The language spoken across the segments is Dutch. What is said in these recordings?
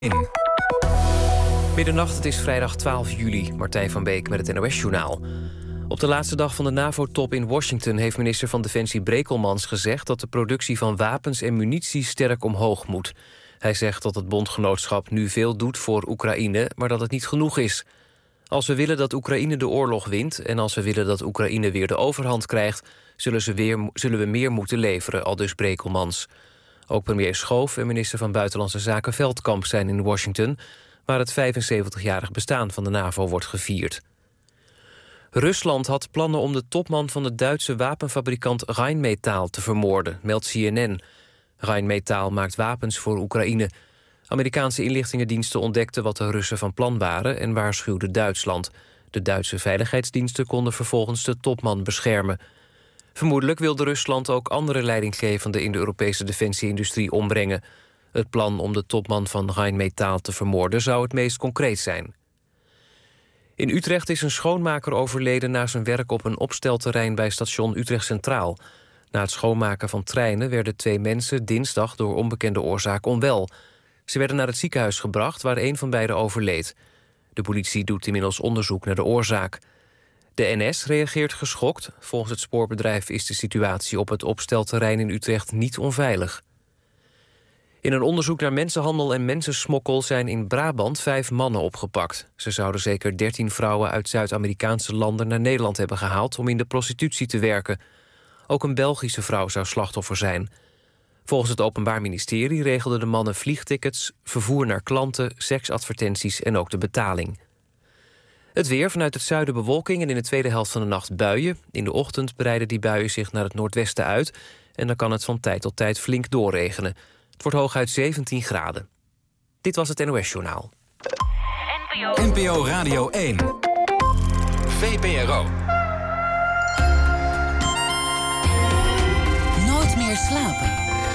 In. Middernacht, het is vrijdag 12 juli. Martijn van Beek met het NOS-journaal. Op de laatste dag van de NAVO-top in Washington heeft minister van Defensie Brekelmans gezegd dat de productie van wapens en munitie sterk omhoog moet. Hij zegt dat het bondgenootschap nu veel doet voor Oekraïne, maar dat het niet genoeg is. Als we willen dat Oekraïne de oorlog wint en als we willen dat Oekraïne weer de overhand krijgt, zullen we meer moeten leveren, aldus Brekelmans. Ook premier Schoof en minister van Buitenlandse Zaken Veldkamp zijn in Washington, waar het 75-jarig bestaan van de NAVO wordt gevierd. Rusland had plannen om de topman van de Duitse wapenfabrikant Rheinmetall te vermoorden, meldt CNN. Rheinmetall maakt wapens voor Oekraïne. Amerikaanse inlichtingendiensten ontdekten wat de Russen van plan waren en waarschuwden Duitsland. De Duitse veiligheidsdiensten konden vervolgens de topman beschermen. Vermoedelijk wilde Rusland ook andere leidinggevenden in de Europese defensieindustrie ombrengen. Het plan om de topman van Rheinmetall te vermoorden zou het meest concreet zijn. In Utrecht is een schoonmaker overleden na zijn werk op een opstelterrein bij station Utrecht Centraal. Na het schoonmaken van treinen werden 2 mensen dinsdag door onbekende oorzaak onwel. Ze werden naar het ziekenhuis gebracht waar een van beiden overleed. De politie doet inmiddels onderzoek naar de oorzaak. De NS reageert geschokt. Volgens het spoorbedrijf is de situatie op het opstelterrein in Utrecht niet onveilig. In een onderzoek naar mensenhandel en mensensmokkel zijn in Brabant 5 mannen opgepakt. Ze zouden zeker 13 vrouwen uit Zuid-Amerikaanse landen naar Nederland hebben gehaald om in de prostitutie te werken. Ook een Belgische vrouw zou slachtoffer zijn. Volgens het Openbaar Ministerie regelden de mannen vliegtickets, vervoer naar klanten, seksadvertenties en ook de betaling. Het weer, vanuit het zuiden bewolking en in de tweede helft van de nacht buien. In de ochtend breiden die buien zich naar het noordwesten uit en dan kan het van tijd tot tijd flink doorregenen. Het wordt hooguit 17 graden. Dit was het NOS-journaal. NPO Radio 1. VPRO. Nooit meer slapen.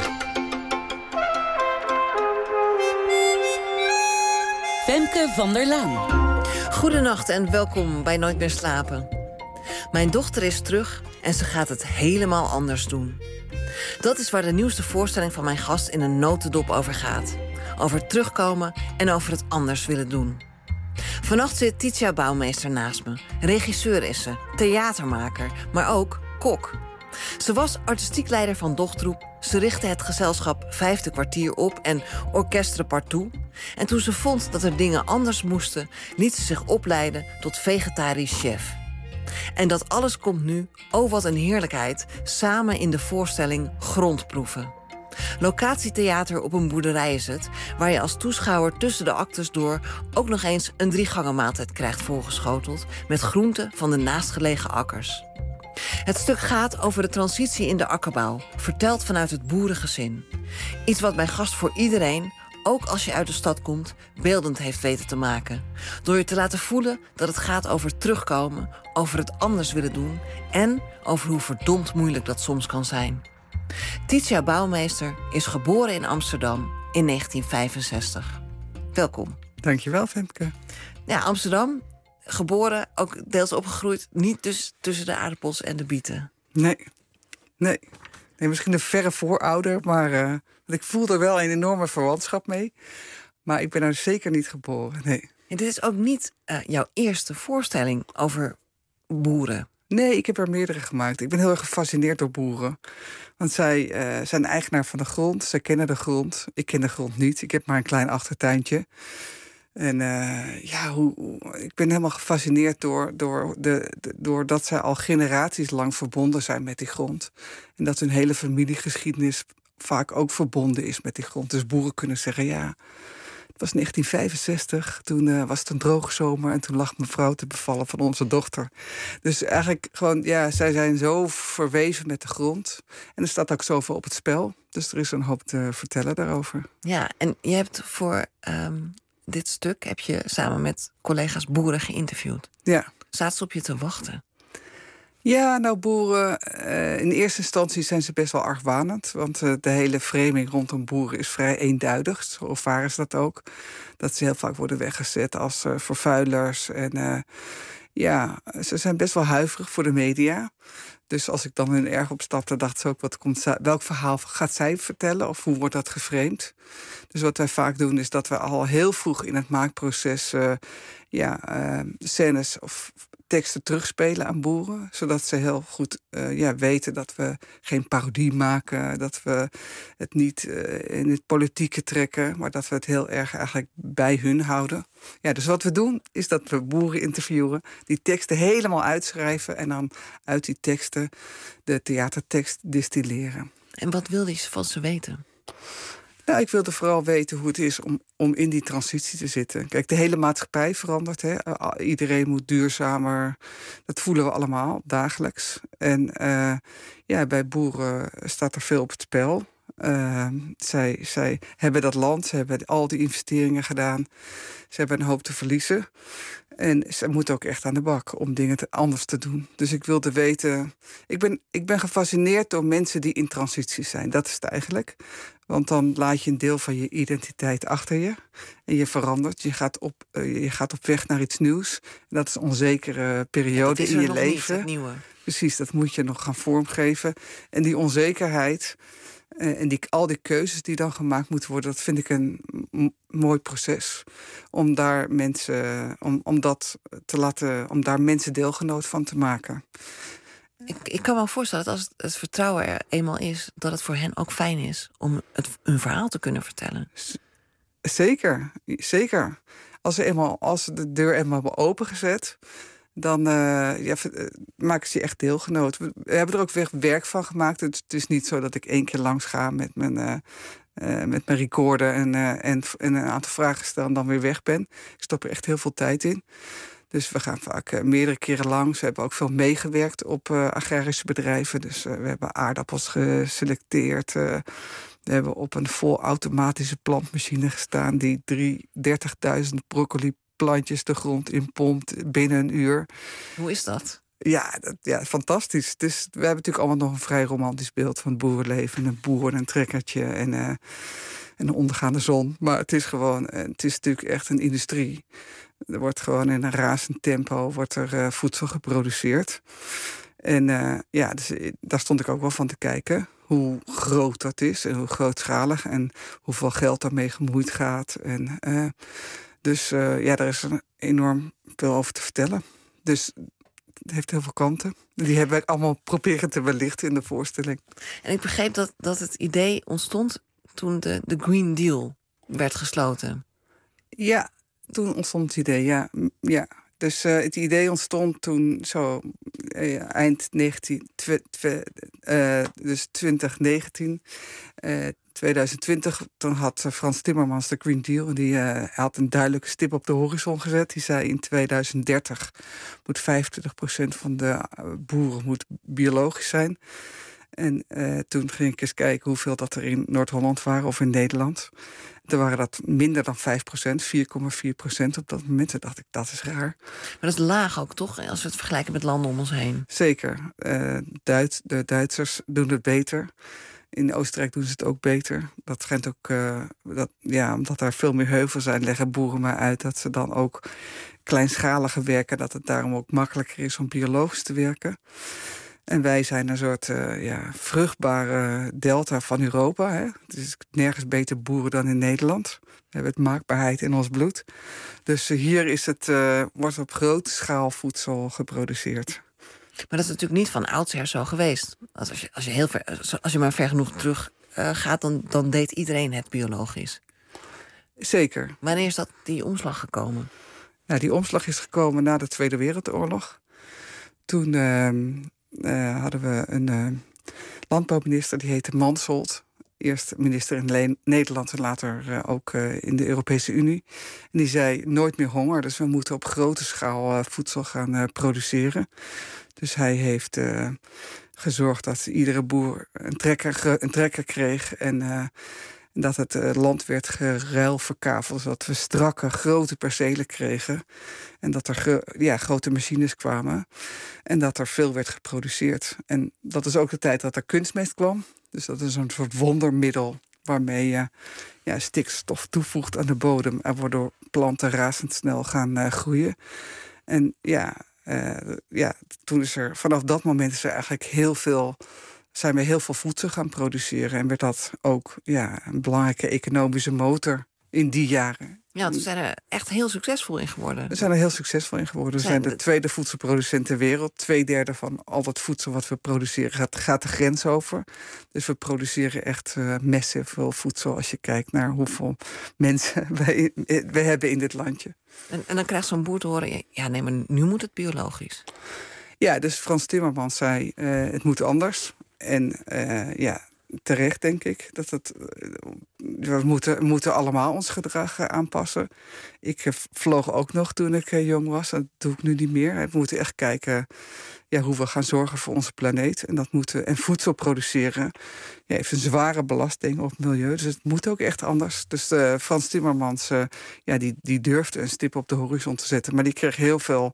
Femke van der Laan. Goedenacht en welkom bij Nooit meer slapen. Mijn dochter is terug en ze gaat het helemaal anders doen. Dat is waar de nieuwste voorstelling van mijn gast in een notendop over gaat. Over terugkomen en over het anders willen doen. Vannacht zit Titia Bouwmeester naast me. Regisseur is ze, theatermaker, maar ook kok. Ze was artistiek leider van Dochtroep. Ze richtte het gezelschap Vijfde Kwartier op en Orchestre Partout. En toen ze vond dat er dingen anders moesten, liet ze zich opleiden tot vegetarisch chef. En dat alles komt nu, oh wat een heerlijkheid, samen in de voorstelling Grondproeven. Locatietheater op een boerderij is het, waar je als toeschouwer tussen de actes door ook nog eens een 3-gangen-maaltijd krijgt voorgeschoteld met groenten van de naastgelegen akkers. Het stuk gaat over de transitie in de akkerbouw, verteld vanuit het boerengezin. Iets wat mijn gast voor iedereen, ook als je uit de stad komt, beeldend heeft weten te maken. Door je te laten voelen dat het gaat over terugkomen, over het anders willen doen en over hoe verdomd moeilijk dat soms kan zijn. Titia Bouwmeester is geboren in Amsterdam in 1965. Welkom. Dankjewel, Femke. Ja, Amsterdam, geboren, ook deels opgegroeid, niet dus tussen de aardappels en de bieten. Nee, misschien een verre voorouder, maar ik voel er wel een enorme verwantschap mee. Maar ik ben er zeker niet geboren, nee. En dit is ook niet jouw eerste voorstelling over boeren. Nee, ik heb er meerdere gemaakt. Ik ben heel erg gefascineerd door boeren. Want zij zijn eigenaar van de grond, zij kennen de grond. Ik ken de grond niet, ik heb maar een klein achtertuintje. En ik ben helemaal gefascineerd doordat zij al generaties lang verbonden zijn met die grond. En dat hun hele familiegeschiedenis vaak ook verbonden is met die grond. Dus boeren kunnen zeggen, ja, het was 1965, toen was het een droge zomer en toen lag mevrouw te bevallen van onze dochter. Dus eigenlijk gewoon, ja, zij zijn zo verweven met de grond. En er staat ook zoveel op het spel. Dus er is een hoop te vertellen daarover. Ja, en je hebt voor dit stuk heb je samen met collega's boeren geïnterviewd. Ja. Zaten ze op je te wachten? Ja, nou, boeren, in eerste instantie zijn ze best wel argwanend. Want de hele framing rondom boeren is vrij eenduidig. Zo ervaren ze dat ook. Dat ze heel vaak worden weggezet als vervuilers. En Ja, ze zijn best wel huiverig voor de media. Dus als ik dan hun erg opstapte, dacht ze ook... welk verhaal gaat zij vertellen of hoe wordt dat geframed? Dus wat wij vaak doen is dat we al heel vroeg in het maakproces... scènes of teksten terugspelen aan boeren. Zodat ze heel goed weten dat we geen parodie maken. Dat we het niet in het politieke trekken. Maar dat we het heel erg eigenlijk bij hun houden. Ja, dus wat we doen is dat we boeren interviewen. Die teksten helemaal uitschrijven. En dan uit die teksten de theatertekst distilleren. En wat wilde je van ze weten? Nou, ik wilde vooral weten hoe het is om in die transitie te zitten. Kijk, de hele maatschappij verandert. Hè? Iedereen moet duurzamer. Dat voelen we allemaal dagelijks. En bij boeren staat er veel op het spel. Zij hebben dat land, ze hebben al die investeringen gedaan. Ze hebben een hoop te verliezen. En ze moeten ook echt aan de bak om dingen anders te doen. Dus ik wilde weten... Ik ben gefascineerd door mensen die in transitie zijn. Dat is het eigenlijk. Want dan laat je een deel van je identiteit achter je. En je verandert. Je gaat op weg naar iets nieuws. En dat is een onzekere periode in je leven. Niet, het nieuwe. Precies, dat moet je nog gaan vormgeven. En die onzekerheid... En al die keuzes die dan gemaakt moeten worden... dat vind ik een mooi proces. Om daar mensen deelgenoot van te maken. Ik kan me wel voorstellen dat als het vertrouwen er eenmaal is... dat het voor hen ook fijn is om hun verhaal te kunnen vertellen. Zeker, zeker. Als de deur eenmaal hebben opengezet... dan maken ze je echt deelgenoot. We hebben er ook weer werk van gemaakt. Het is niet zo dat ik 1 keer langs ga met mijn recorder... en een aantal vragen stel en dan weer weg ben. Ik stop er echt heel veel tijd in. Dus we gaan vaak meerdere keren langs. We hebben ook veel meegewerkt op agrarische bedrijven. Dus we hebben aardappels geselecteerd. We hebben op een volautomatische plantmachine gestaan... die 30.000 broccoliplantjes de grond in pompt binnen een uur. Hoe is dat? Ja, fantastisch. Dus we hebben natuurlijk allemaal nog een vrij romantisch beeld van het boerenleven. Een boer en een trekkertje en een ondergaande zon. Maar het is natuurlijk echt een industrie. Er wordt gewoon in een razend tempo voedsel geproduceerd. En dus daar stond ik ook wel van te kijken. Hoe groot dat is en hoe grootschalig. En hoeveel geld daarmee gemoeid gaat. En, daar is enorm veel over te vertellen. Dus het heeft heel veel kanten. Die hebben we allemaal proberen te belichten in de voorstelling. En ik begreep dat het idee ontstond toen de Green Deal werd gesloten. Ja, toen ontstond het idee, ja. Dus het idee ontstond toen eind 2019... 2020, toen had Frans Timmermans de Green Deal... en die had een duidelijke stip op de horizon gezet. Die zei in 2030 moet 25% van de boeren biologisch zijn. En toen ging ik eens kijken hoeveel dat er in Noord-Holland waren of in Nederland. Toen waren dat minder dan 5%, 4,4% op dat moment. Toen dacht ik, dat is raar. Maar dat is laag ook, toch? Als we het vergelijken met landen om ons heen. Zeker. De Duitsers doen het beter. In Oostenrijk doen ze het ook beter. Dat schijnt ook, omdat er veel meer heuvels zijn, leggen boeren maar uit dat ze dan ook kleinschaliger werken. Dat het daarom ook makkelijker is om biologisch te werken. En wij zijn een soort vruchtbare delta van Europa. Hè. Het is nergens beter boeren dan in Nederland. We hebben het maakbaarheid in ons bloed. Dus hier wordt op grote schaal voedsel geproduceerd. Maar dat is natuurlijk niet van oudsher zo geweest. Als je maar ver genoeg terug gaat, dan deed iedereen het biologisch. Zeker. Wanneer is die omslag gekomen? Nou, die omslag is gekomen na de Tweede Wereldoorlog. Toen hadden we een landbouwminister, die heette Mansholt. Eerst minister in Nederland en later ook in de Europese Unie. En die zei, nooit meer honger, dus we moeten op grote schaal voedsel gaan produceren. Dus hij heeft gezorgd dat iedere boer een trekker kreeg. En dat het land werd geruilverkaveld. Zodat we strakke, grote percelen kregen. En dat er grote machines kwamen. En dat er veel werd geproduceerd. En dat is ook de tijd dat er kunstmest kwam. Dus dat is een soort wondermiddel waarmee je stikstof toevoegt aan de bodem. En waardoor planten razendsnel gaan groeien. En toen vanaf dat moment is er eigenlijk zijn we heel veel voedsel gaan produceren. En werd dat ook een belangrijke economische motor in die jaren. Ja, we zijn er echt heel succesvol in geworden. We zijn er heel succesvol in geworden. We zijn de tweede voedselproducent ter wereld. 2/3 van al het voedsel wat we produceren gaat de grens over. Dus we produceren echt massive veel voedsel als je kijkt naar hoeveel mensen wij hebben in dit landje. En dan krijgt zo'n boer te horen, nee, maar nu moet het biologisch. Ja, dus Frans Timmermans zei, het moet anders. En terecht denk ik. We moeten allemaal ons gedrag aanpassen. Ik vloog ook nog toen ik jong was. Dat doe ik nu niet meer. We moeten echt kijken hoe we gaan zorgen voor onze planeet. En voedsel produceren heeft een zware belasting op het milieu. Dus het moet ook echt anders. Dus Frans Timmermans die durfde een stip op de horizon te zetten. Maar die kreeg heel veel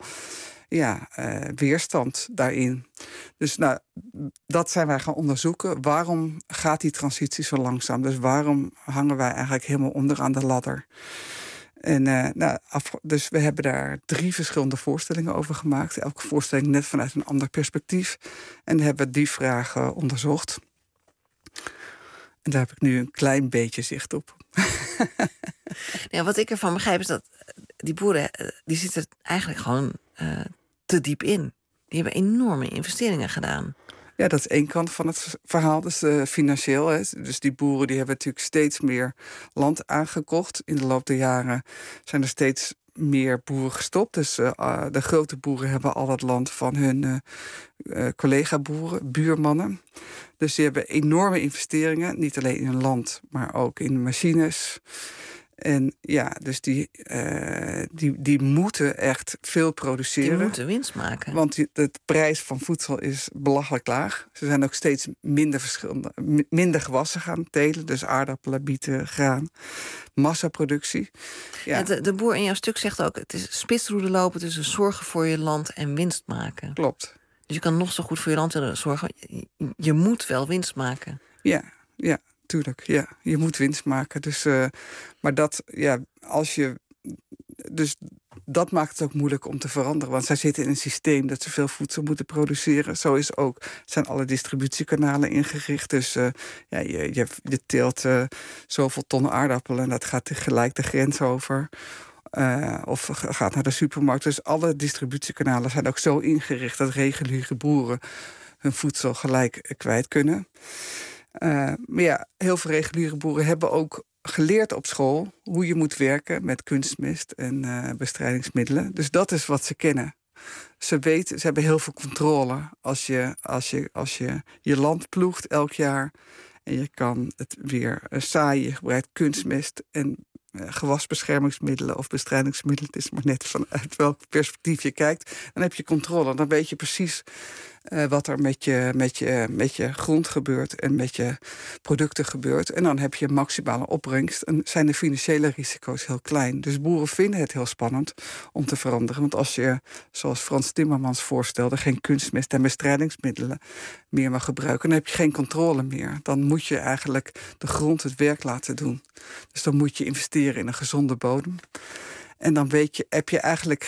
weerstand daarin. Dus dat zijn wij gaan onderzoeken. Waarom gaat die transitie zo langzaam? Dus waarom hangen wij eigenlijk helemaal onderaan de ladder? En dus we hebben daar 3 verschillende voorstellingen over gemaakt. Elke voorstelling net vanuit een ander perspectief. En hebben die vragen onderzocht. En daar heb ik nu een klein beetje zicht op. Ja, wat ik ervan begrijp is dat die boeren, die zitten eigenlijk gewoon te diep in. Die hebben enorme investeringen gedaan. Ja, dat is één kant van het verhaal, dus financieel. Hè. Dus die boeren die hebben natuurlijk steeds meer land aangekocht. In de loop der jaren zijn er steeds meer boeren gestopt. Dus de grote boeren hebben al dat land van hun collega-boeren, buurmannen. Dus die hebben enorme investeringen. Niet alleen in land, maar ook in machines. En dus die moeten echt veel produceren. Die moeten winst maken. Want de prijs van voedsel is belachelijk laag. Ze zijn ook steeds minder gewassen gaan telen. Dus aardappelen, bieten, graan. Massaproductie. Ja. De boer in jouw stuk zegt ook, het is spitsroede lopen tussen zorgen voor je land en winst maken. Klopt. Dus je kan nog zo goed voor je land willen zorgen. Je moet wel winst maken. Ja. Tuurlijk, ja. Je moet winst maken. Dus, maar dat maakt het ook moeilijk om te veranderen. Want zij zitten in een systeem dat ze veel voedsel moeten produceren. Zo zijn alle distributiekanalen ingericht. Dus je teelt zoveel ton aardappelen en dat gaat gelijk de grens over. Of gaat naar de supermarkt. Dus alle distributiekanalen zijn ook zo ingericht dat reguliere boeren hun voedsel gelijk kwijt kunnen. Maar heel veel reguliere boeren hebben ook geleerd op school hoe je moet werken met kunstmest en bestrijdingsmiddelen. Dus dat is wat ze kennen. Ze hebben heel veel controle als je land ploegt elk jaar en je kan het weer zaaien. Je gebruikt kunstmest en gewasbeschermingsmiddelen of bestrijdingsmiddelen. Het is maar net vanuit welk perspectief je kijkt. Dan heb je controle. Dan weet je precies wat er met je grond gebeurt en met je producten gebeurt. En dan heb je maximale opbrengst en zijn de financiële risico's heel klein. Dus boeren vinden het heel spannend om te veranderen. Want als je, zoals Frans Timmermans voorstelde, geen kunstmest en bestrijdingsmiddelen meer mag gebruiken, dan heb je geen controle meer. Dan moet je eigenlijk de grond het werk laten doen. Dus dan moet je investeren in een gezonde bodem. En dan heb je eigenlijk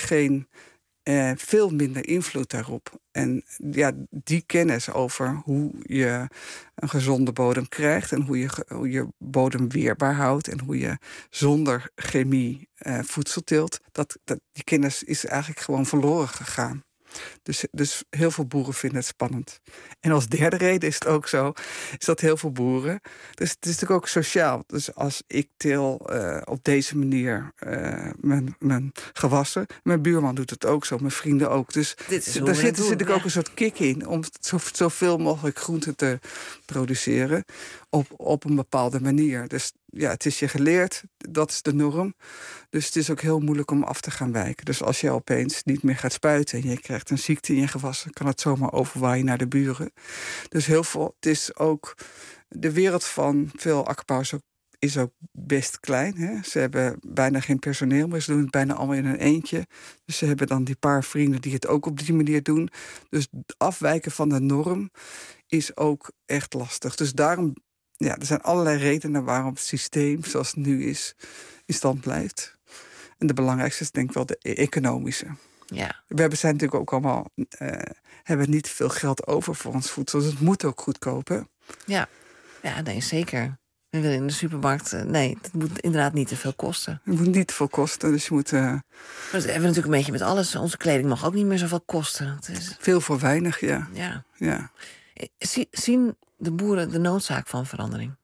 veel minder invloed daarop. En die kennis over hoe je een gezonde bodem krijgt en hoe je bodem weerbaar houdt en hoe je zonder chemie voedsel teelt, die kennis is eigenlijk gewoon verloren gegaan. Dus heel veel boeren vinden het spannend. En als derde reden is het ook zo, is dat heel veel boeren. Dus het is natuurlijk ook sociaal. Dus als ik teel op deze manier mijn gewassen, mijn buurman doet het ook zo, mijn vrienden ook. Dus daar zit natuurlijk ook een soort kick in om zoveel mogelijk groenten te produceren op een bepaalde manier. Dus het is je geleerd, dat is de norm. Dus het is ook heel moeilijk om af te gaan wijken. Dus als je opeens niet meer gaat spuiten en je krijgt een ziekte in je gewassen, kan het zomaar overwaaien naar de buren. Dus heel veel, het is ook de wereld van veel akkerbouwers is ook best klein. Hè? Ze hebben bijna geen personeel meer. Ze doen het bijna allemaal in een eentje. Dus ze hebben dan die paar vrienden die het ook op die manier doen. Dus afwijken van de norm is ook echt lastig. Dus daarom, er zijn allerlei redenen waarom het systeem zoals het nu is in stand blijft. En de belangrijkste is denk ik wel de economische. Ja. Zijn natuurlijk ook allemaal... hebben niet veel geld over voor ons voedsel. Dus het moet ook goedkoop, hè? Ja, nee, zeker. We willen in de supermarkt... nee, het moet inderdaad niet te veel kosten. Het moet niet te veel kosten, dus je moet... Maar dat hebben we natuurlijk een beetje met alles. Onze kleding mag ook niet meer zoveel kosten. Het is... Veel voor weinig, ja. Ja. Zien de boeren de noodzaak van verandering?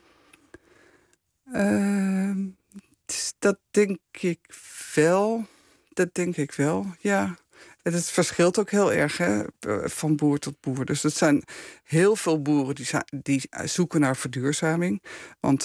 Dat denk ik wel. Ja. Het verschilt ook heel erg, hè, van boer tot boer. Dus het zijn heel veel boeren die zoeken naar verduurzaming. Want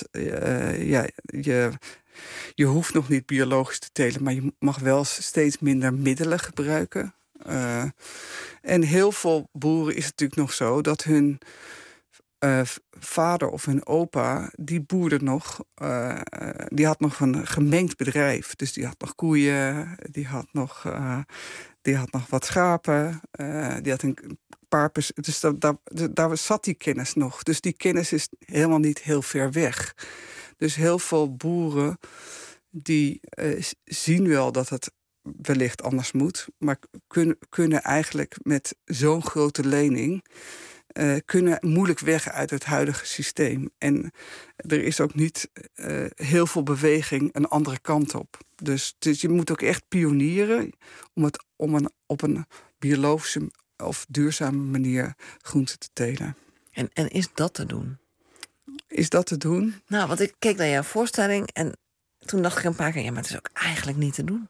je hoeft nog niet biologisch te telen, maar je mag wel steeds minder middelen gebruiken. En heel veel boeren is het natuurlijk nog zo dat hun vader of hun opa, die boerde nog. Die had nog een gemengd bedrijf. Dus die had nog koeien, die had nog wat schapen, die had een paar... Dus daar zat die kennis nog. Dus die kennis is helemaal niet heel ver weg. Dus heel veel boeren die zien wel dat het wellicht anders moet, maar kunnen eigenlijk met zo'n grote lening kunnen moeilijk weg uit het huidige systeem. En er is ook niet heel veel beweging een andere kant op. Dus je moet ook echt pionieren om op een biologische of duurzame manier groenten te telen. En is dat te doen? Is dat te doen? Nou, want ik keek naar jouw voorstelling en toen dacht ik een paar keer... ja, maar het is ook eigenlijk niet te doen.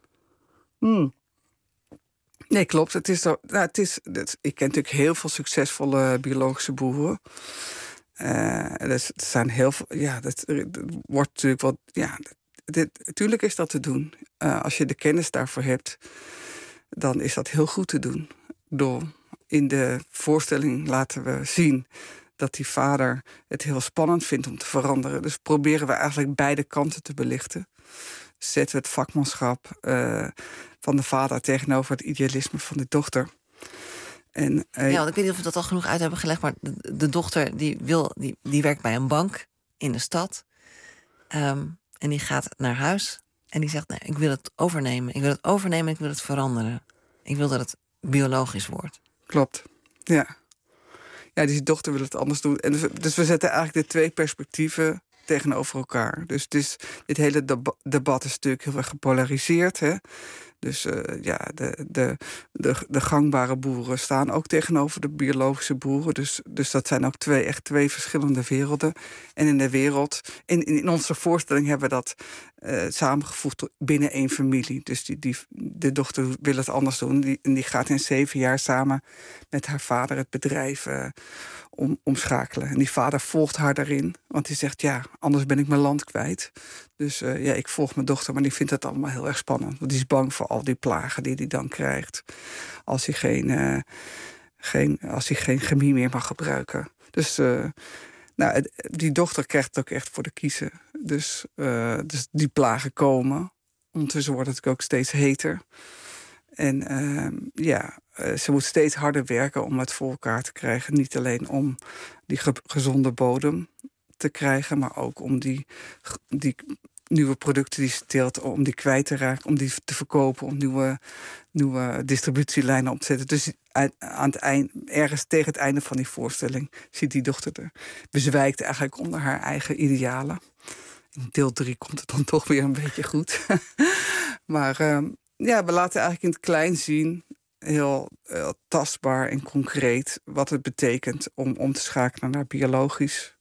Nee, klopt. Het is zo. Nou, ik ken natuurlijk heel veel succesvolle biologische boeren. Er zijn heel veel. Ja, dat wordt natuurlijk wat. Ja, natuurlijk is dat te doen. Als je de kennis daarvoor hebt, dan is dat heel goed te doen. In de voorstelling laten we zien dat die vader het heel spannend vindt om te veranderen. Dus proberen we eigenlijk beide kanten te belichten. Zetten we het vakmanschap van de vader tegenover het idealisme van de dochter. Want ik weet niet of we dat al genoeg uit hebben gelegd, maar de dochter die werkt bij een bank in de stad. En die gaat naar huis en die zegt, nee, ik wil het overnemen. Ik wil het overnemen en ik wil het veranderen. Ik wil dat het biologisch wordt. Klopt, ja. Ja, die dochter wil het anders doen. En dus we zetten eigenlijk de twee perspectieven tegenover elkaar. Dus dit hele debat is natuurlijk heel erg gepolariseerd. Hè? Dus de gangbare boeren staan ook tegenover de biologische boeren. Dus dat zijn ook twee verschillende werelden. En in de wereld, in onze voorstelling hebben we dat samengevoegd binnen één familie. Dus de dochter wil het anders doen. Die gaat in 7 jaar samen met haar vader het bedrijf omschakelen. En die vader volgt haar daarin. Want die zegt, ja, anders ben ik mijn land kwijt. Dus ik volg mijn dochter, maar die vindt het allemaal heel erg spannend. Want die is bang voor al die plagen die hij dan krijgt. Als hij geen chemie meer mag gebruiken. Dus die dochter krijgt het ook echt voor de kiezen. Dus die plagen komen. Ondertussen wordt het ook steeds heter. En ze moet steeds harder werken om het voor elkaar te krijgen. Niet alleen om die gezonde bodem te krijgen, maar ook om die nieuwe producten die ze teelt, om die kwijt te raken, om die te verkopen, om nieuwe distributielijnen op te zetten. Dus aan het eind, ergens tegen het einde van die voorstelling ziet die dochter bezwijkt eigenlijk onder haar eigen idealen. In deel 3 komt het dan toch weer een beetje goed. Maar we laten eigenlijk in het klein zien, heel tastbaar en concreet, wat het betekent om te schakelen naar biologisch.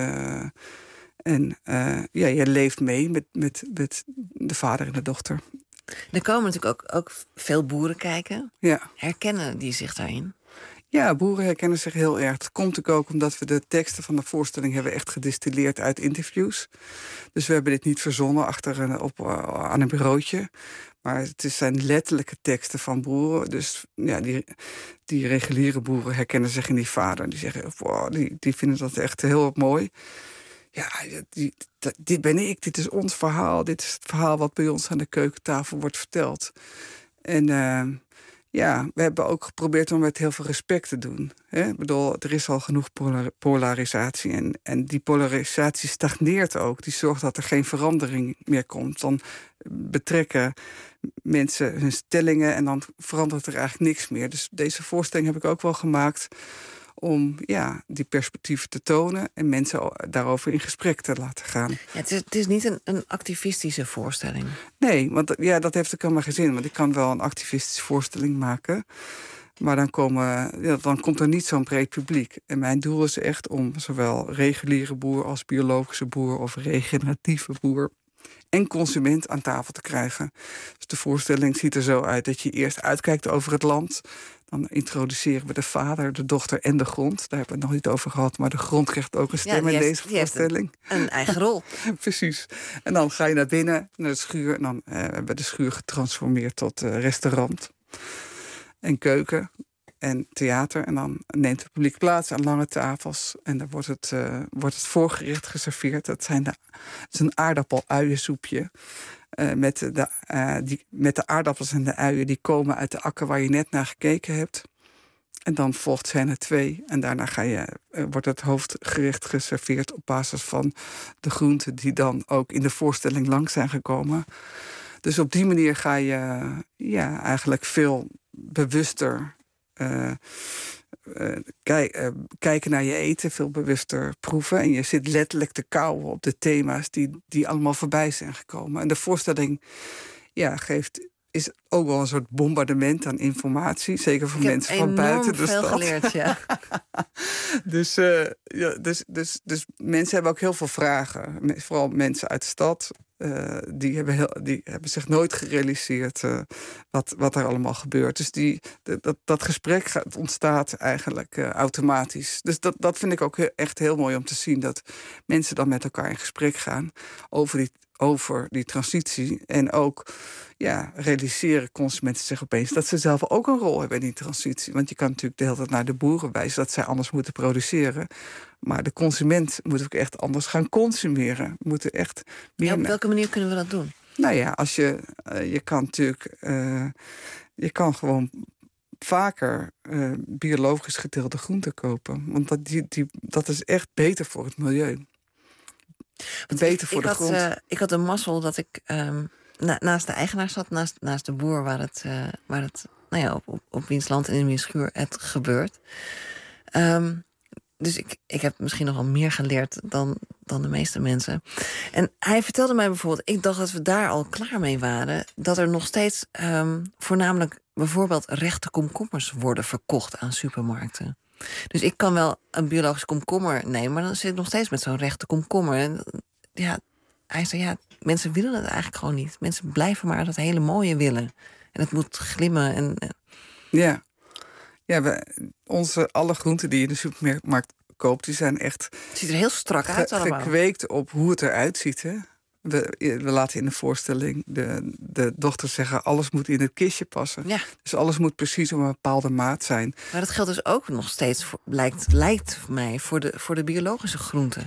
Je leeft mee met de vader en de dochter. Er komen natuurlijk ook veel boeren kijken. Ja. Herkennen die zich daarin? Ja, boeren herkennen zich heel erg. Het komt natuurlijk ook omdat we de teksten van de voorstelling hebben echt gedistilleerd uit interviews. Dus we hebben dit niet verzonnen aan een bureautje. Maar het zijn letterlijke teksten van boeren. Dus ja, die reguliere boeren herkennen zich in die vader. Die zeggen, wow, die vinden dat echt heel mooi. Ja, dit ben ik, dit is ons verhaal. Dit is het verhaal wat bij ons aan de keukentafel wordt verteld. En we hebben ook geprobeerd om het heel veel respect te doen. Hè? Ik bedoel, er is al genoeg polarisatie. En die polarisatie stagneert ook. Die zorgt dat er geen verandering meer komt. Dan betrekken mensen hun stellingen en dan verandert er eigenlijk niks meer. Dus deze voorstelling heb ik ook wel gemaakt om die perspectieven te tonen en mensen daarover in gesprek te laten gaan. Ja, het is niet een activistische voorstelling. Nee, want dat heeft ook helemaal geen zin. Want ik kan wel een activistische voorstelling maken, maar dan komt er niet zo'n breed publiek. En mijn doel is echt om zowel reguliere boer als biologische boer of regeneratieve boer en consument aan tafel te krijgen. Dus de voorstelling ziet er zo uit dat je eerst uitkijkt over het land. Dan introduceren we de vader, de dochter en de grond. Daar hebben we het nog niet over gehad, maar de grond krijgt ook een stem in deze voorstelling. Een eigen rol. Precies. En dan ga je naar binnen, naar de schuur. En dan hebben we de schuur getransformeerd tot restaurant en keuken en theater. En dan neemt het publiek plaats aan lange tafels. En dan wordt het voorgerecht geserveerd. Het is een aardappel-uiensoepje. Met de aardappels en de uien die komen uit de akker waar je net naar gekeken hebt. En dan volgt scène 2. En daarna wordt het hoofdgerecht geserveerd op basis van de groenten die dan ook in de voorstelling langs zijn gekomen. Dus op die manier ga je eigenlijk veel bewuster kijken naar je eten, veel bewuster proeven. En je zit letterlijk te kauwen op de thema's die allemaal voorbij zijn gekomen. En de voorstelling is ook wel een soort bombardement aan informatie. Zeker voor mensen van buiten de stad. Ik heb veel geleerd, dus mensen hebben ook heel veel vragen. Vooral mensen uit de stad. Die hebben zich nooit gerealiseerd wat er allemaal gebeurt. Dus dat gesprek ontstaat eigenlijk automatisch. Dus dat vind ik ook echt heel mooi om te zien. Dat mensen dan met elkaar in gesprek gaan over die transitie. En ook realiseren consumenten zich opeens dat ze zelf ook een rol hebben in die transitie. Want je kan natuurlijk de hele tijd naar de boeren wijzen dat zij anders moeten produceren. Maar de consument moet ook echt anders gaan consumeren. We moeten echt meer op welke manier kunnen we dat doen? Nou ja, als je kan natuurlijk je kan gewoon vaker biologisch geteelde groenten kopen. Want dat is echt beter voor het milieu. Beter voor de grond. Ik had een mazzel dat ik naast de eigenaar zat, naast de boer waar het op wiens land en in wiens schuur het gebeurt. Dus ik heb misschien nog wel meer geleerd dan de meeste mensen. En hij vertelde mij bijvoorbeeld, ik dacht dat we daar al klaar mee waren, dat er nog steeds voornamelijk bijvoorbeeld rechte komkommers worden verkocht aan supermarkten. Dus ik kan wel een biologische komkommer nemen, maar dan zit ik nog steeds met zo'n rechte komkommer. En hij zei, mensen willen het eigenlijk gewoon niet. Mensen blijven maar dat hele mooie willen. En het moet glimmen. Ja, alle groenten die je in de supermarkt koopt, die zijn echt... Het ziet er heel strak uit allemaal. Gekweekt op hoe het eruit ziet, hè? We laten in de voorstelling de dochter zeggen, alles moet in het kistje passen. Ja. Dus alles moet precies op een bepaalde maat zijn. Maar dat geldt dus ook nog steeds, lijkt mij, voor de biologische groenten.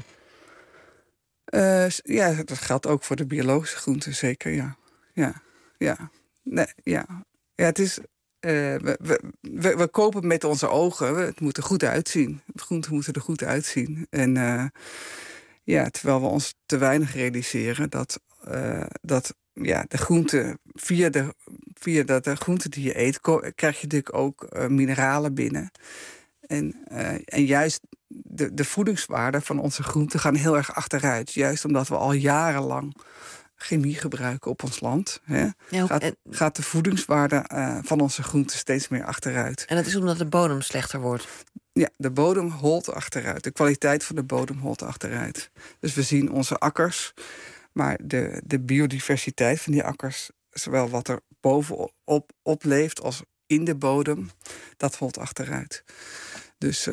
Dat geldt ook voor de biologische groenten, zeker, ja. Het is... We kopen met onze ogen. Het moet er goed uitzien. De groenten moeten er goed uitzien. En terwijl we ons te weinig realiseren dat de groenten, via de groenten die je eet, krijg je natuurlijk ook mineralen binnen. En juist de voedingswaarden van onze groenten gaan heel erg achteruit. Juist omdat we al jarenlang chemie gebruiken op ons land. Hè, gaat de voedingswaarde van onze groenten steeds meer achteruit. En dat is omdat de bodem slechter wordt? Ja, de bodem holt achteruit. De kwaliteit van de bodem holt achteruit. Dus we zien onze akkers, maar de biodiversiteit van die akkers, zowel wat er bovenop leeft als in de bodem, dat holt achteruit. Dus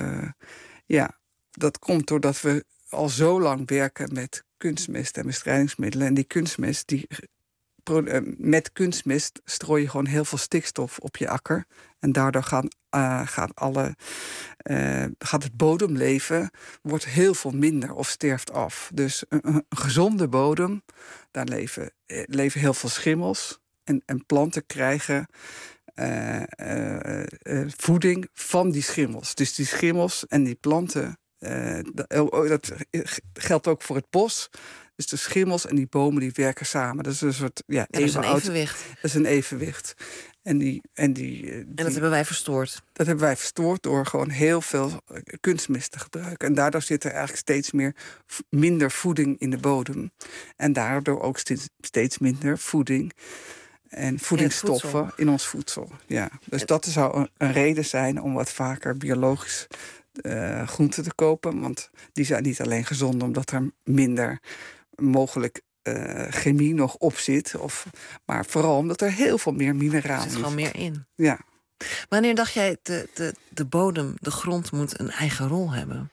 dat komt doordat we al zo lang werken met kunstmest en bestrijdingsmiddelen. En die kunstmest, met kunstmest strooi je gewoon heel veel stikstof op je akker. En daardoor gaat het bodemleven wordt heel veel minder of sterft af. Dus een gezonde bodem, daar leven heel veel schimmels. En planten krijgen voeding van die schimmels. Dus die schimmels en die planten, dat geldt ook voor het bos. Dus de schimmels en die bomen die werken samen. Dat is een soort dat is een evenwicht. Dat is een evenwicht. En dat hebben wij verstoord. Dat hebben wij verstoord door gewoon heel veel kunstmest te gebruiken. En daardoor zit er eigenlijk steeds minder voeding in de bodem. En daardoor ook steeds minder voeding en voedingsstoffen in ons voedsel. Ja. Dus dat zou een reden zijn om wat vaker biologisch groenten te kopen. Want die zijn niet alleen gezond omdat er minder mogelijk chemie nog op zit. Maar vooral omdat er heel veel meer mineralen er zit gewoon meer in. Ja. Wanneer dacht jij, de bodem, de grond moet een eigen rol hebben?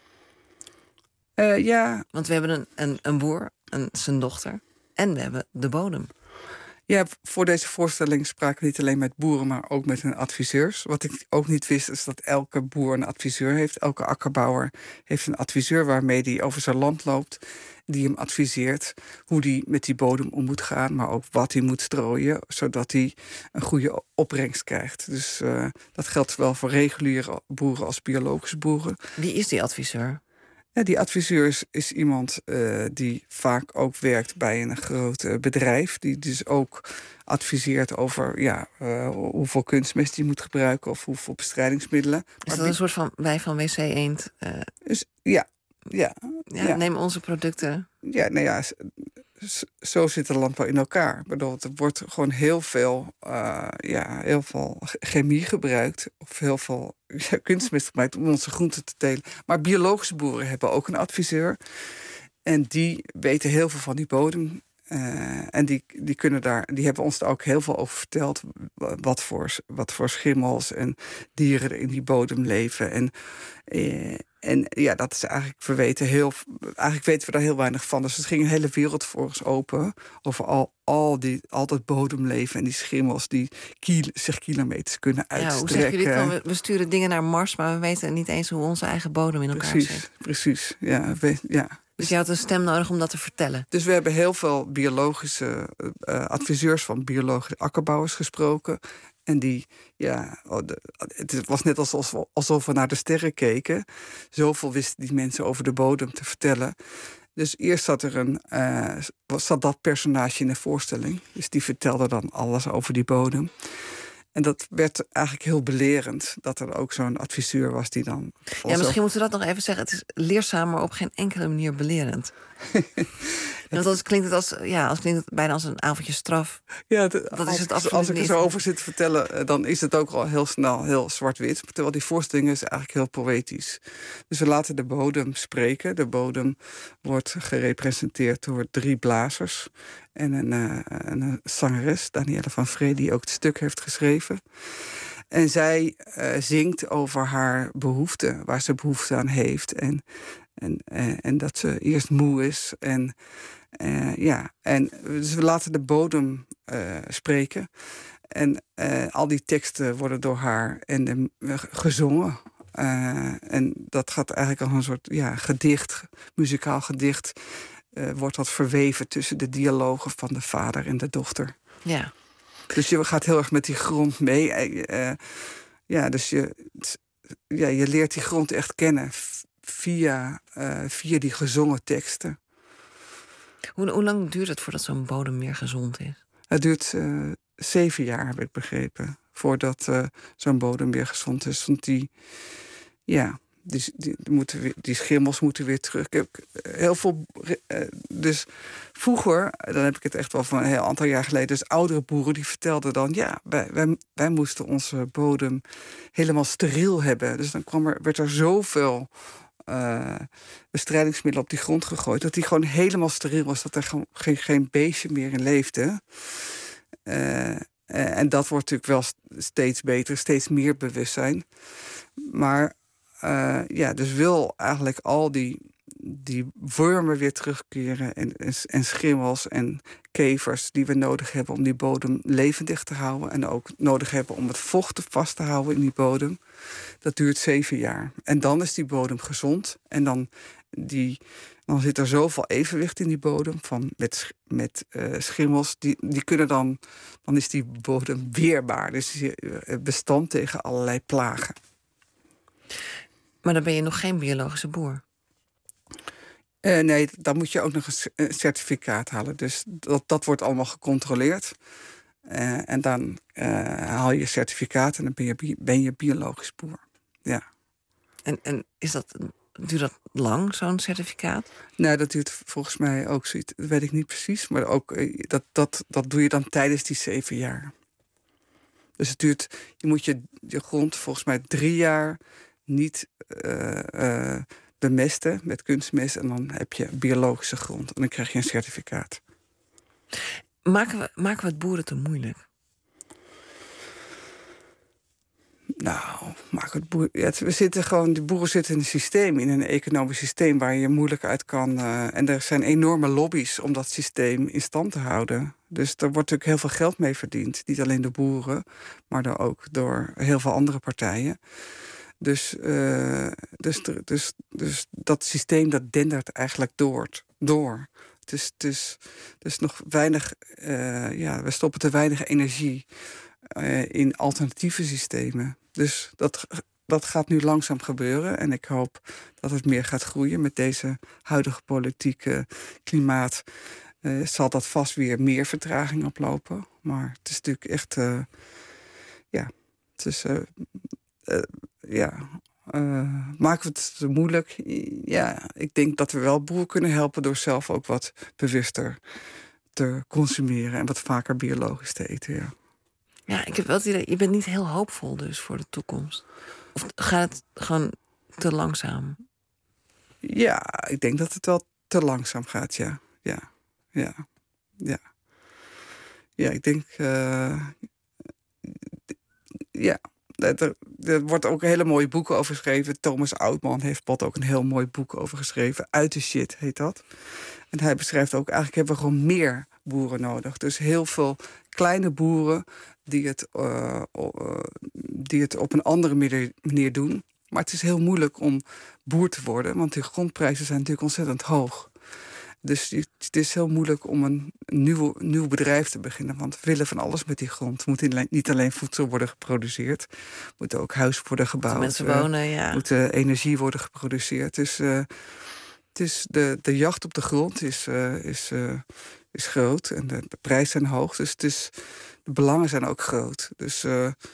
Ja. Want we hebben een boer, zijn dochter, en we hebben de bodem. Ja, voor deze voorstelling spraken we niet alleen met boeren, maar ook met hun adviseurs. Wat ik ook niet wist, is dat elke boer een adviseur heeft. Elke akkerbouwer heeft een adviseur waarmee hij over zijn land loopt. Die hem adviseert hoe hij met die bodem om moet gaan, maar ook wat hij moet strooien, zodat hij een goede opbrengst krijgt. Dus dat geldt zowel voor reguliere boeren als biologische boeren. Wie is die adviseur? Ja, die adviseur is iemand die vaak ook werkt bij een groot bedrijf. Die dus ook adviseert over hoeveel kunstmest je moet gebruiken of hoeveel bestrijdingsmiddelen. Is dat een soort van wij van WC Eend? Ja. Neem onze producten. Ja, nou ja, zo zit de landbouw in elkaar. Ik bedoel, er wordt gewoon heel veel chemie gebruikt of heel veel kunstmest gebruikt om onze groenten te telen. Maar biologische boeren hebben ook een adviseur. En die weten heel veel van die bodem. En die hebben ons er ook heel veel over verteld. Wat voor schimmels en dieren er in die bodem leven. En ja, dat is eigenlijk, eigenlijk weten we daar heel weinig van. Dus het ging een hele wereld voor ons open. Over al dat bodemleven en die schimmels die zich kilometers kunnen uitstrekken. Hoe zeggen jullie dan? We sturen dingen naar Mars, maar we weten niet eens hoe onze eigen bodem in elkaar zit. Precies, ja. Dus je had een stem nodig om dat te vertellen? Dus we hebben heel veel biologische adviseurs van biologische akkerbouwers gesproken. En het was net alsof we naar de sterren keken. Zoveel wisten die mensen over de bodem te vertellen. Dus eerst zat dat personage in de voorstelling. Dus die vertelde dan alles over die bodem. En dat werd eigenlijk heel belerend, dat er ook zo'n adviseur was die dan... Ja, misschien moeten we dat nog even zeggen. Het is leerzaam, maar op geen enkele manier belerend. Want dan klinkt het bijna als een avondje straf. Ja, dat is het absoluut als ik er niet. zo over zit te vertellen, dan is het ook al heel snel heel zwart-wit. Terwijl die voorstelling is eigenlijk heel poëtisch. Dus we laten de bodem spreken. De bodem wordt gerepresenteerd door 3 blazers en een zangeres, Danielle van Vree, die ook het stuk heeft geschreven. En zij zingt over haar behoefte, waar ze behoefte aan heeft. En dat ze eerst moe is. Dus we laten de bodem spreken. En al die teksten worden door haar gezongen. En dat gaat eigenlijk als een soort gedicht, muzikaal gedicht. Wordt dat verweven tussen de dialogen van de vader en de dochter. Ja. Dus je gaat heel erg met die grond mee. Dus je leert die grond echt kennen via die gezongen teksten. Hoe lang duurt het voordat zo'n bodem weer gezond is? Het duurt 7 jaar, heb ik begrepen, voordat zo'n bodem weer gezond is. Want die schimmels moeten weer terug. Ik heb heel veel. Dus vroeger, dan heb ik het echt wel van een heel aantal jaar geleden. Dus oudere boeren die vertelden dan: wij moesten onze bodem helemaal steriel hebben. Dus dan werd er zoveel bestrijdingsmiddelen op die grond gegooid dat die gewoon helemaal steriel was. Dat er geen beestje meer in leefde. En dat wordt natuurlijk wel steeds beter, steeds meer bewustzijn. Maar dus wil eigenlijk al die wormen weer terugkeren en schimmels en kevers die we nodig hebben om die bodem levendig te houden en ook nodig hebben om het vocht vast te houden in die bodem. Dat duurt 7 jaar. En dan is die bodem gezond en dan zit er zoveel evenwicht in die bodem met schimmels. Die kunnen dan is die bodem weerbaar. Dus bestand tegen allerlei plagen. Maar dan ben je nog geen biologische boer. Nee, dan moet je ook nog een certificaat halen. Dus dat wordt allemaal gecontroleerd. En dan haal je certificaat en dan ben je biologisch boer. Ja. En duurt dat lang, zo'n certificaat? Nou, dat duurt volgens mij ook zoiets. Dat weet ik niet precies. Maar ook dat doe je dan tijdens die 7 jaar. Dus het duurt. Je moet je grond volgens mij 3 jaar niet bemesten met kunstmest. En dan heb je biologische grond. En dan krijg je een certificaat. Maken we het boeren te moeilijk? Nou, de boeren zitten in een systeem, in een economisch systeem waar je moeilijk uit kan. En er zijn enorme lobby's om dat systeem in stand te houden. Dus er wordt natuurlijk heel veel geld mee verdiend. Niet alleen de boeren, maar dan ook door heel veel andere partijen. Dus dat systeem dat dendert eigenlijk door. Het is nog weinig. We stoppen te weinig energie in alternatieve systemen. Dus dat gaat nu langzaam gebeuren. En ik hoop dat het meer gaat groeien. Met deze huidige politieke klimaat zal dat vast weer meer vertraging oplopen. Maar het is natuurlijk echt. Maken we het te moeilijk? Ja, ik denk dat we wel boeren kunnen helpen door zelf ook wat bewuster te consumeren en wat vaker biologisch te eten. Ja. Ja, ik heb wel het idee, je bent niet heel hoopvol dus voor de toekomst. Of gaat het gewoon te langzaam? Ja, ik denk dat het wel te langzaam gaat, ja. Ja, ik denk. Er wordt ook hele mooie boeken over geschreven. Thomas Oudman heeft ook een heel mooi boek over geschreven. Uit de shit heet dat. En hij beschrijft ook, eigenlijk hebben we gewoon meer boeren nodig. Dus heel veel kleine boeren die het op een andere manier doen. Maar het is heel moeilijk om boer te worden, want de grondprijzen zijn natuurlijk ontzettend hoog. Dus het is heel moeilijk om een nieuw bedrijf te beginnen. Want we willen van alles met die grond. Er moet niet alleen voedsel worden geproduceerd. Er moet ook huis worden gebouwd. Mensen wonen, ja. Er moet energie worden geproduceerd. Dus de jacht op de grond is groot. En de prijzen zijn hoog. Dus de belangen zijn ook groot. Dus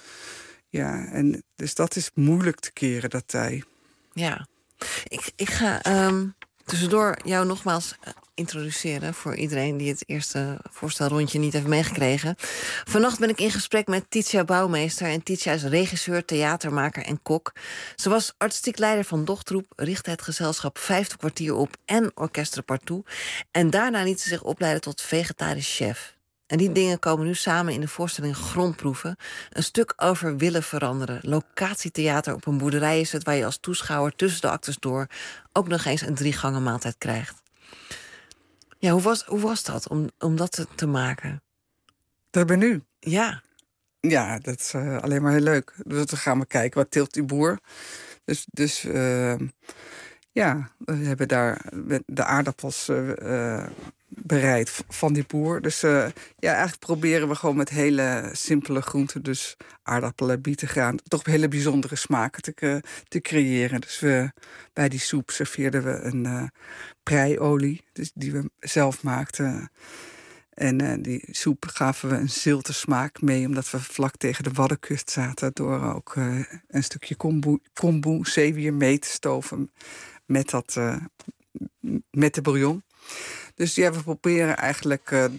dus dat is moeilijk te keren, dat tij. Ja. Ik ga tussendoor jou nogmaals introduceren voor iedereen die het eerste voorstelrondje niet heeft meegekregen. Vannacht ben ik in gesprek met Titia Bouwmeester. En Titia is regisseur, theatermaker en kok. Ze was artistiek leider van Dochtroep, richtte het gezelschap 50 kwartier op en Orchestre Partout. En daarna liet ze zich opleiden tot vegetarisch chef. En die dingen komen nu samen in de voorstelling Grondproeven. Een stuk over willen veranderen. Locatietheater op een boerderij is het, waar je als toeschouwer tussen de actes door ook nog eens een 3-gangen maaltijd krijgt. Ja, hoe was dat om dat te maken? Daar ben nu. Ja. Ja, dat is alleen maar heel leuk. Dus dan gaan we kijken, wat teelt die boer? Dus we hebben daar de aardappels bereid van die boer. Dus eigenlijk proberen we gewoon met hele simpele groenten, dus aardappelen, bietengraan, toch hele bijzondere smaken te creëren. Dus bij die soep serveerden we een preiolie, dus die we zelf maakten. En die soep gaven we een zilte smaak mee, omdat we vlak tegen de Waddenkust zaten, door ook een stukje kombu, zeewier mee te stoven met de bouillon. Dus we proberen eigenlijk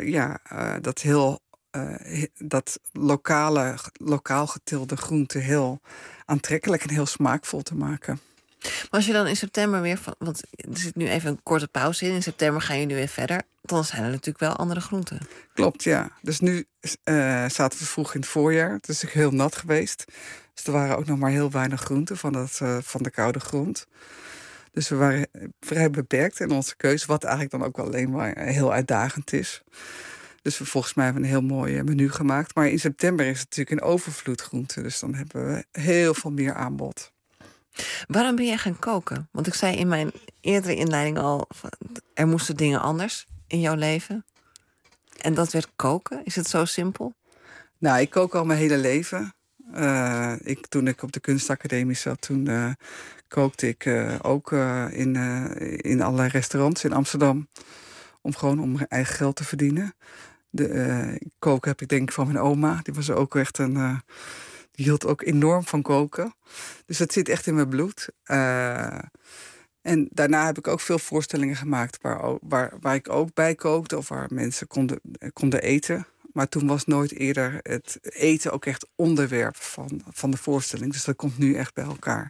dat lokaal getilde groente heel aantrekkelijk en heel smaakvol te maken. Maar als je dan in september weer want er zit nu even een korte pauze in september ga je nu weer verder, dan zijn er natuurlijk wel andere groenten. Klopt, ja. Dus nu zaten we vroeg in het voorjaar. Het is natuurlijk heel nat geweest. Dus er waren ook nog maar heel weinig groenten van de koude grond. Dus we waren vrij beperkt in onze keuze, wat eigenlijk dan ook wel alleen maar heel uitdagend is. Dus we volgens mij hebben een heel mooi menu gemaakt. Maar in september is het natuurlijk een overvloed groenten. Dus dan hebben we heel veel meer aanbod. Waarom ben jij gaan koken? Want ik zei in mijn eerdere inleiding al, er moesten dingen anders in jouw leven. En dat werd koken? Is het zo simpel? Nou, ik kook al mijn hele leven. Toen ik op de kunstacademie zat, toen kookte ik ook in allerlei restaurants in Amsterdam. Om mijn eigen geld te verdienen. Koken heb ik denk ik van mijn oma. Die was ook echt die hield ook enorm van koken. Dus dat zit echt in mijn bloed. En daarna heb ik ook veel voorstellingen gemaakt waar ik ook bij kookte of waar mensen konden eten. Maar toen was nooit eerder het eten ook echt onderwerp van de voorstelling. Dus dat komt nu echt bij elkaar.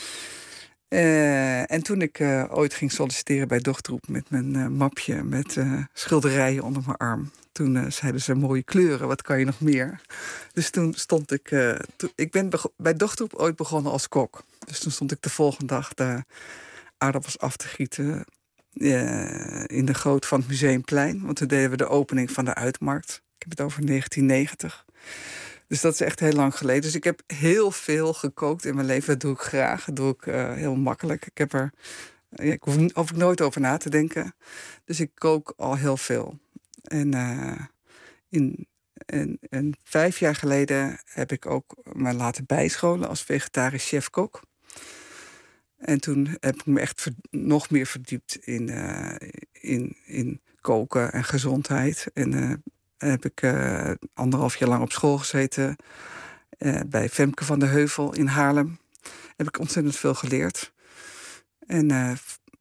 En toen ik ooit ging solliciteren bij Dochtroep met mijn mapje met schilderijen onder mijn arm. Toen zeiden ze mooie kleuren, wat kan je nog meer? Dus toen stond ik... ik ben bij Dochtroep ooit begonnen als kok. Dus toen stond ik de volgende dag de aardappels af te gieten in de goot van het Museumplein. Want toen deden we de opening van de Uitmarkt. Ik heb het over 1990. Dus dat is echt heel lang geleden. Dus ik heb heel veel gekookt in mijn leven. Dat doe ik graag. Dat doe ik heel makkelijk. Ik hoef er nooit over na te denken. Dus ik kook al heel veel. En 5 jaar geleden heb ik ook me laten bijscholen als vegetarisch chef-kok. En toen heb ik me echt nog meer verdiept in koken en gezondheid. En heb ik 1,5 jaar lang op school gezeten. Bij Femke van de Heuvel in Haarlem. Heb ik ontzettend veel geleerd. En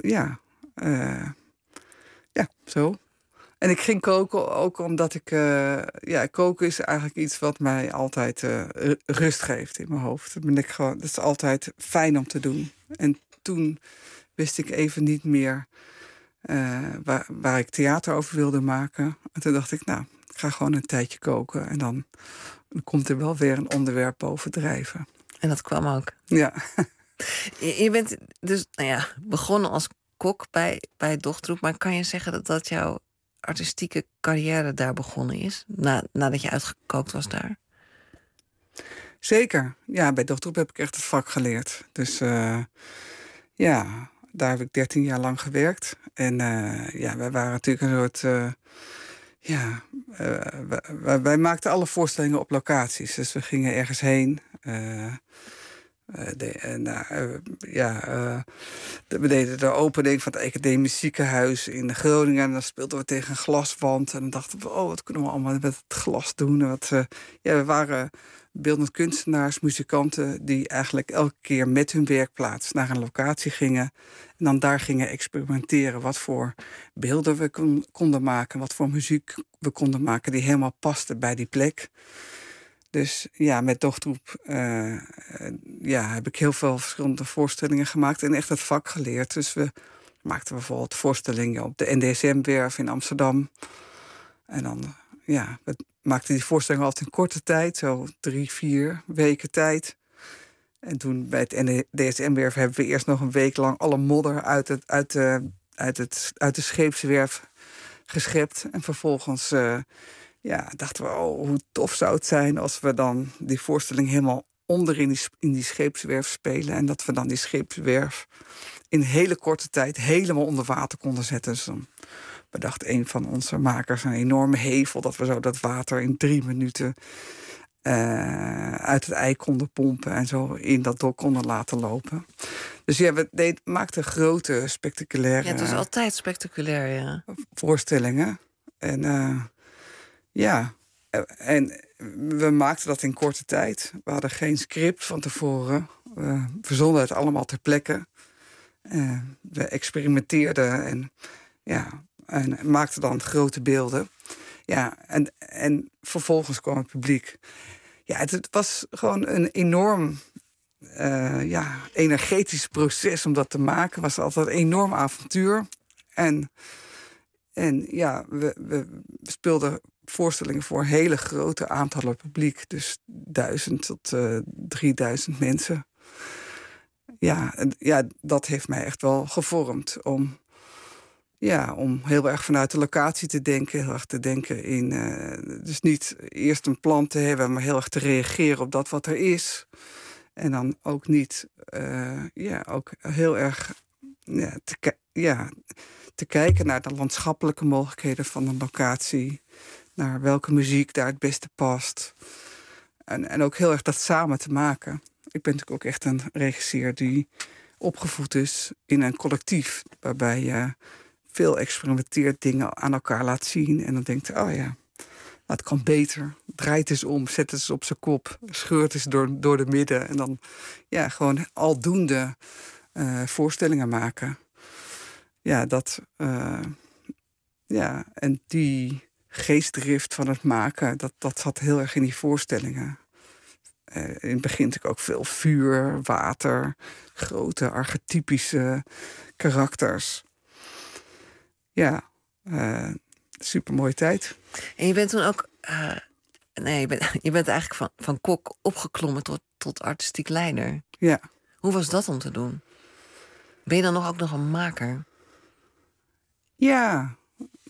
zo. En ik ging koken ook omdat koken is eigenlijk iets wat mij altijd rust geeft in mijn hoofd. Dat is altijd fijn om te doen. En toen wist ik even niet meer waar ik theater over wilde maken. En toen dacht ik, ik ga gewoon een tijdje koken. En dan komt er wel weer een onderwerp bovendrijven. En dat kwam ook. Ja. Je bent dus begonnen als kok bij Dochtroep. Maar kan je zeggen dat jouw artistieke carrière daar begonnen is? Nadat je uitgekookt was daar? Zeker. Ja, bij Dochtroep heb ik echt het vak geleerd. Dus daar heb ik 13 jaar lang gewerkt. En wij waren natuurlijk een soort... wij maakten alle voorstellingen op locaties. Dus we gingen ergens heen. We deden de opening van het Academisch Ziekenhuis in Groningen. En dan speelden we tegen een glaswand. En dan dachten we, wat kunnen we allemaal met het glas doen? We waren beeldend kunstenaars, muzikanten die eigenlijk elke keer met hun werkplaats naar een locatie gingen. En dan daar gingen experimenteren wat voor beelden we konden maken. Wat voor muziek we konden maken die helemaal paste bij die plek. Dus met Dochtroep heb ik heel veel verschillende voorstellingen gemaakt en echt het vak geleerd. Dus we maakten bijvoorbeeld voorstellingen op de NDSM-werf in Amsterdam. En dan, we maakten die voorstellingen altijd in korte tijd, zo 3-4 weken tijd. En toen bij het NDSM-werf hebben we eerst nog een week lang alle modder uit de scheepswerf geschept. En vervolgens... dachten we, hoe tof zou het zijn als we dan die voorstelling helemaal onder in die scheepswerf spelen. En dat we dan die scheepswerf in hele korte tijd helemaal onder water konden zetten. Dus dan bedacht een van onze makers een enorme hevel, dat we zo dat water in 3 minuten uit het ei konden pompen en zo in dat dok konden laten lopen. Dus we maakten grote, spectaculaire... Ja, het was altijd spectaculair, ja. ...voorstellingen. En en we maakten dat in korte tijd. We hadden geen script van tevoren. We verzonden het allemaal ter plekke. We experimenteerden en maakten dan grote beelden. Ja, en vervolgens kwam het publiek. Ja, het was gewoon een enorm energetisch proces om dat te maken. Het was altijd een enorm avontuur. En we speelden voorstellingen voor hele grote aantallen publiek. Dus 1000 tot 3000 mensen. Dat heeft mij echt wel gevormd om heel erg vanuit de locatie te denken. Heel erg te denken in... dus niet eerst een plan te hebben, maar heel erg te reageren op dat wat er is. En dan ook niet... ook heel erg... te kijken naar de landschappelijke mogelijkheden van een locatie. Naar welke muziek daar het beste past. en ook heel erg dat samen te maken. Ik ben natuurlijk ook echt een regisseur die opgevoed is in een collectief. Waarbij je veel experimenteert, dingen aan elkaar laat zien. En dan denkt, oh ja, het kan beter. Draait het eens om, zet het eens op zijn kop. Scheurt eens door de midden. En dan gewoon aldoende voorstellingen maken. Ja, en die geestdrift van het maken, dat zat heel erg in die voorstellingen. In het begin natuurlijk ook veel vuur, water, grote archetypische karakters. Ja, supermooie tijd. En je bent toen ook... je bent eigenlijk van kok opgeklommen tot artistiek leider. Ja. Hoe was dat om te doen? Ben je dan ook nog een maker? Ja,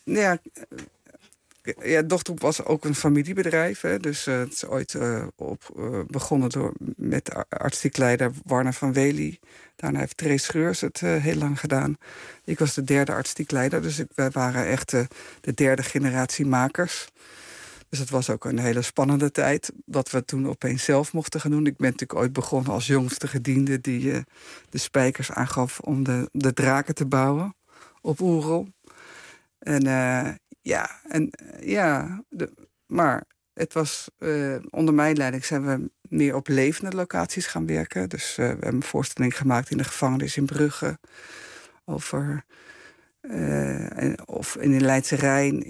Dochterhoep was ook een familiebedrijf. Hè, dus het is ooit begonnen met artistiek leider Warner van Wely. Daarna heeft Trace Schreurs het heel lang gedaan. Ik was de derde artistiek leider, dus wij waren echt de derde generatie makers. Dus het was ook een hele spannende tijd dat we toen opeens zelf mochten gaan doen. Ik ben natuurlijk ooit begonnen als jongste gediende die de spijkers aangaf om de draken te bouwen op Oerol. Maar het was onder mijn leiding zijn we meer op levende locaties gaan werken. Dus we hebben een voorstelling gemaakt in de gevangenis in Brugge. Of in de Leidse Rijn.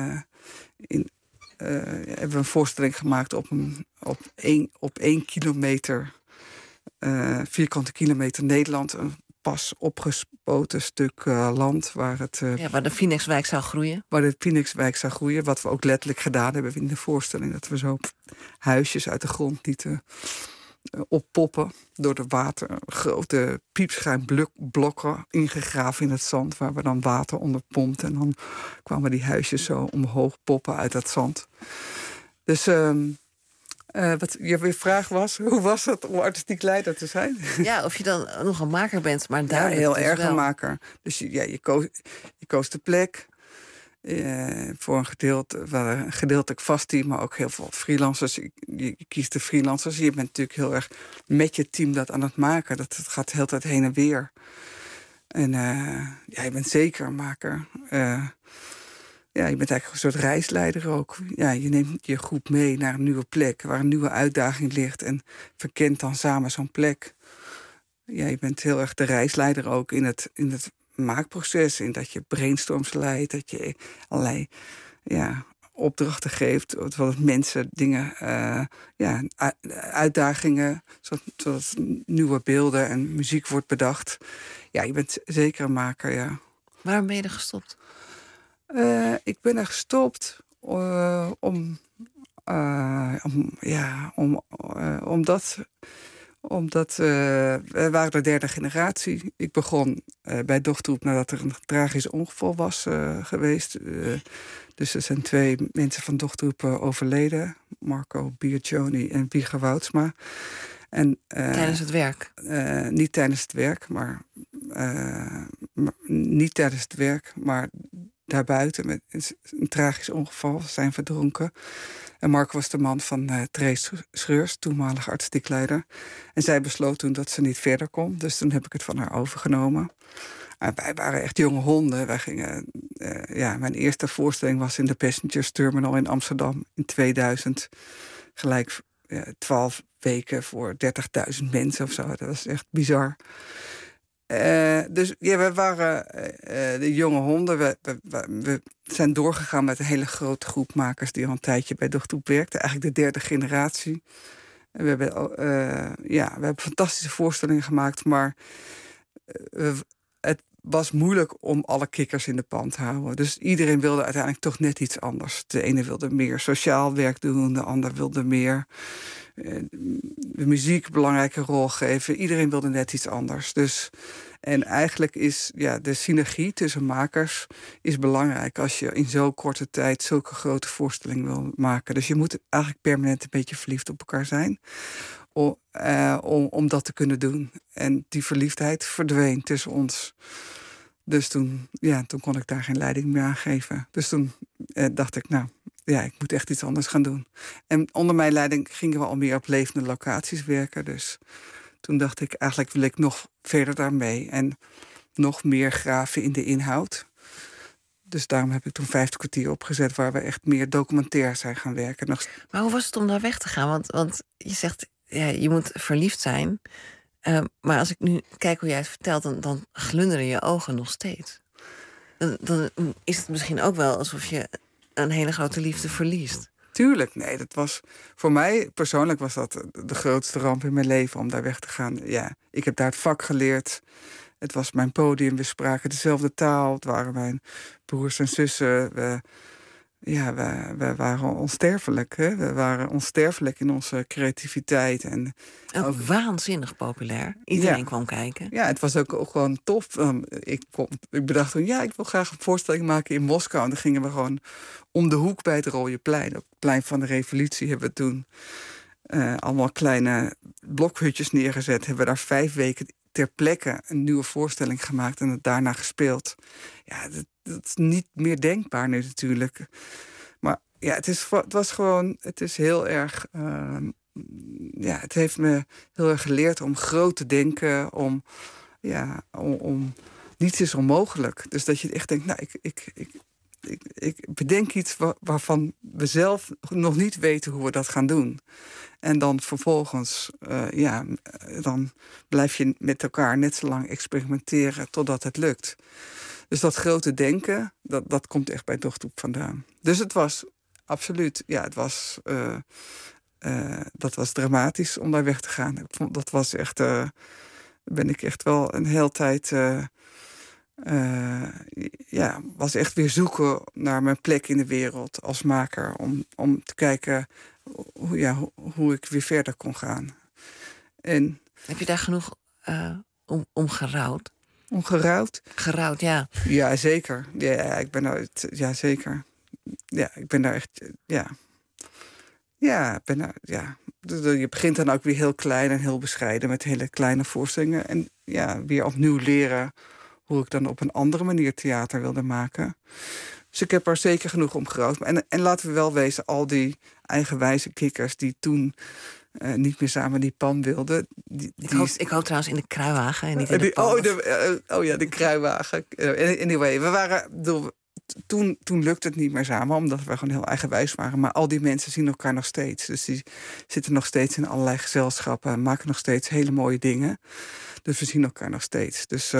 Hebben we een voorstelling gemaakt op 1 kilometer, vierkante kilometer Nederland. Een pas opgespoten stuk land waar waar de Phoenixwijk zou groeien. Waar de Phoenixwijk zou groeien. Wat we ook letterlijk gedaan hebben in de voorstelling. Dat we zo huisjes uit de grond lieten oppoppen door de water. Grote piepschuimblokken ingegraven in het zand. Waar we dan water onder pompten. En dan kwamen die huisjes zo omhoog poppen uit dat zand. Dus wat je vraag was, hoe was het om artistiek leider te zijn? Ja, of je dan nog een maker bent, maar duidelijk. Ja, heel dus erg wel. een maker. Dus je koos de plek. Voor een gedeelte, gedeeltelijk vast team, maar ook heel veel freelancers. Je kiest de freelancers. Je bent natuurlijk heel erg met je team dat aan het maken. Dat gaat de hele tijd heen en weer. En je bent zeker een maker. Je bent eigenlijk een soort reisleider ook. Ja, je neemt je groep mee naar een nieuwe plek waar een nieuwe uitdaging ligt en verkent dan samen zo'n plek. Ja, je bent heel erg de reisleider ook in het maakproces, in dat je brainstorms leidt, dat je allerlei opdrachten geeft, zodat mensen dingen, uitdagingen, zodat nieuwe beelden en muziek wordt bedacht. Ja, je bent zeker een maker, ja. Waarom ben je er gestopt? Ik ben er gestopt omdat we waren de derde generatie. Ik begon bij Dochterhoep nadat er een tragisch ongeval was geweest. Dus er zijn 2 mensen van Dochterhoep overleden. Marco Biaggioni en Wieger Woudsma. Tijdens het werk? Niet tijdens het werk, maar daarbuiten met een tragisch ongeval zijn verdronken. En Mark was de man van Trace Schreurs, toenmalig artistiek leider. En zij besloot toen dat ze niet verder kon. Dus toen heb ik het van haar overgenomen. Wij waren echt jonge honden. Wij gingen, mijn eerste voorstelling was in de Passengers Terminal in Amsterdam in 2000. Gelijk 12 weken voor 30.000 mensen of zo. Dat was echt bizar. Dus we waren de jonge honden. We zijn doorgegaan met een hele grote groep makers die al een tijdje bij Dochterhoep werkten. Eigenlijk de derde generatie. We hebben fantastische voorstellingen gemaakt, maar het was moeilijk om alle kikkers in de pan te houden. Dus iedereen wilde uiteindelijk toch net iets anders. De ene wilde meer sociaal werk doen, de ander wilde meer de muziek een belangrijke rol geven. Iedereen wilde net iets anders. En eigenlijk is de synergie tussen makers is belangrijk als je in zo'n korte tijd zulke grote voorstellingen wil maken. Dus je moet eigenlijk permanent een beetje verliefd op elkaar zijn om dat te kunnen doen. En die verliefdheid verdween tussen ons. Dus toen kon ik daar geen leiding meer aan geven. Dus toen dacht ik, ik moet echt iets anders gaan doen. En onder mijn leiding gingen we al meer op levende locaties werken. Dus toen dacht ik, eigenlijk wil ik nog verder daarmee. En nog meer graven in de inhoud. Dus daarom heb ik toen 50 kwartier opgezet, waar we echt meer documentair zijn gaan werken. Maar hoe was het om daar weg te gaan? Want je zegt, je moet verliefd zijn. Maar als ik nu kijk hoe jij het vertelt, dan glunderen je ogen nog steeds. Dan is het misschien ook wel alsof je een hele grote liefde verliest. Tuurlijk, nee, dat was voor mij persoonlijk was dat de grootste ramp in mijn leven om daar weg te gaan. Ja, ik heb daar het vak geleerd. Het was mijn podium, we spraken dezelfde taal. Het waren mijn broers en zussen. We waren onsterfelijk. Hè? We waren onsterfelijk in onze creativiteit. En ook waanzinnig populair. Iedereen kwam kijken. Ja, het was ook gewoon tof. Ik bedacht toen, ik wil graag een voorstelling maken in Moskou. En dan gingen we gewoon om de hoek bij het Rode Plein. Op het plein van de Revolutie hebben we toen allemaal kleine blokhutjes neergezet. Hebben we daar 5 weken ter plekke een nieuwe voorstelling gemaakt en het daarna gespeeld. Ja, dat is niet meer denkbaar nu natuurlijk. Maar ja, het is heel erg. Het heeft me heel erg geleerd om groot te denken, om niets is onmogelijk. Dus dat je echt denkt, ik bedenk iets waarvan we zelf nog niet weten hoe we dat gaan doen. En dan vervolgens, dan blijf je met elkaar net zo lang experimenteren totdat het lukt. Dus dat grote denken, dat komt echt bij Dochtoep vandaan. Dus het was absoluut, dat was dramatisch om daar weg te gaan. Dat was echt, ben ik echt wel een hele tijd, was echt weer naar mijn plek in de wereld als maker. Om te kijken hoe ik weer verder kon gaan. En heb je daar genoeg om gerouwd? Om gerouwd? Gerouwd, ja. Ja, zeker. Ja, ik ben daar... Ja, zeker. Ja, ik ben daar echt... Ja. Ja, ik ben daar... Ja. Je begint dan ook weer heel klein en heel bescheiden met hele kleine voorstellingen. En weer opnieuw leren hoe ik dan op een andere manier theater wilde maken. Dus ik heb er zeker genoeg om gerouwd. En laten we wel wezen, al die eigenwijze kikkers die toen niet meer samen die pan wilden. Ik hoop trouwens in de kruiwagen en niet in de pan. De kruiwagen. Anyway, we waren... Toen lukte het niet meer samen, omdat we gewoon heel eigenwijs waren. Maar al die mensen zien elkaar nog steeds. Dus die zitten nog steeds in allerlei gezelschappen, maken nog steeds hele mooie dingen. Dus we zien elkaar nog steeds. Dus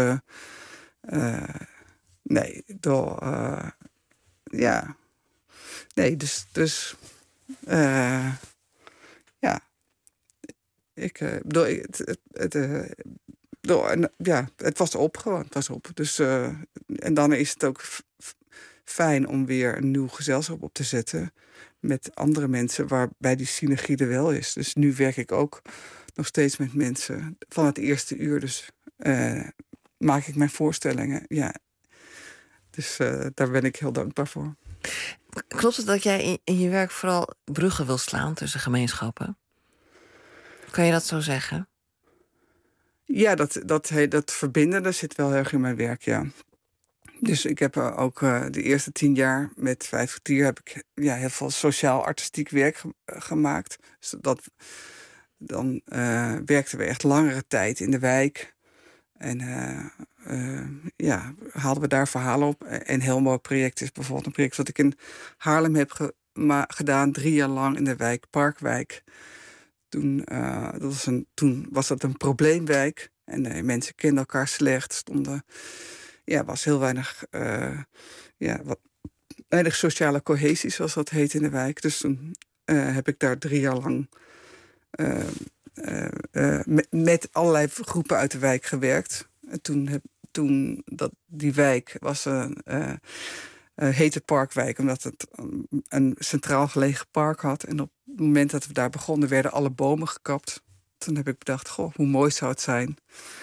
het was op gewoon. Het was op. Dus, en dan is het ook fijn om weer een nieuw gezelschap op te zetten met andere mensen waarbij die synergie er wel is. Dus nu werk ik ook nog steeds met mensen van het eerste uur. Dus maak ik mijn voorstellingen. Ja. Dus daar ben ik heel dankbaar voor. Klopt het dat jij in je werk vooral bruggen wil slaan tussen gemeenschappen? Kan je dat zo zeggen? Ja, dat verbinden, dat zit wel heel erg in mijn werk, ja. Dus ik heb ook de eerste 10 jaar met 5 kwartier heb ik heel veel sociaal-artistiek werk gemaakt. Dus dan werkten we echt langere tijd in de wijk. En haalden we daar verhalen op. En een heel mooi project is bijvoorbeeld een project wat ik in Haarlem heb gedaan, 3 jaar lang in de wijk Parkwijk. Toen was dat een probleemwijk. En mensen kenden elkaar slecht. Was heel weinig, weinig sociale cohesie, zoals dat heet in de wijk. Dus toen heb ik daar 3 jaar lang met allerlei groepen uit de wijk gewerkt. En die wijk was heette Parkwijk, omdat het een centraal gelegen park had. En op het moment dat we daar begonnen, werden alle bomen gekapt. Toen heb ik bedacht, hoe mooi zou het zijn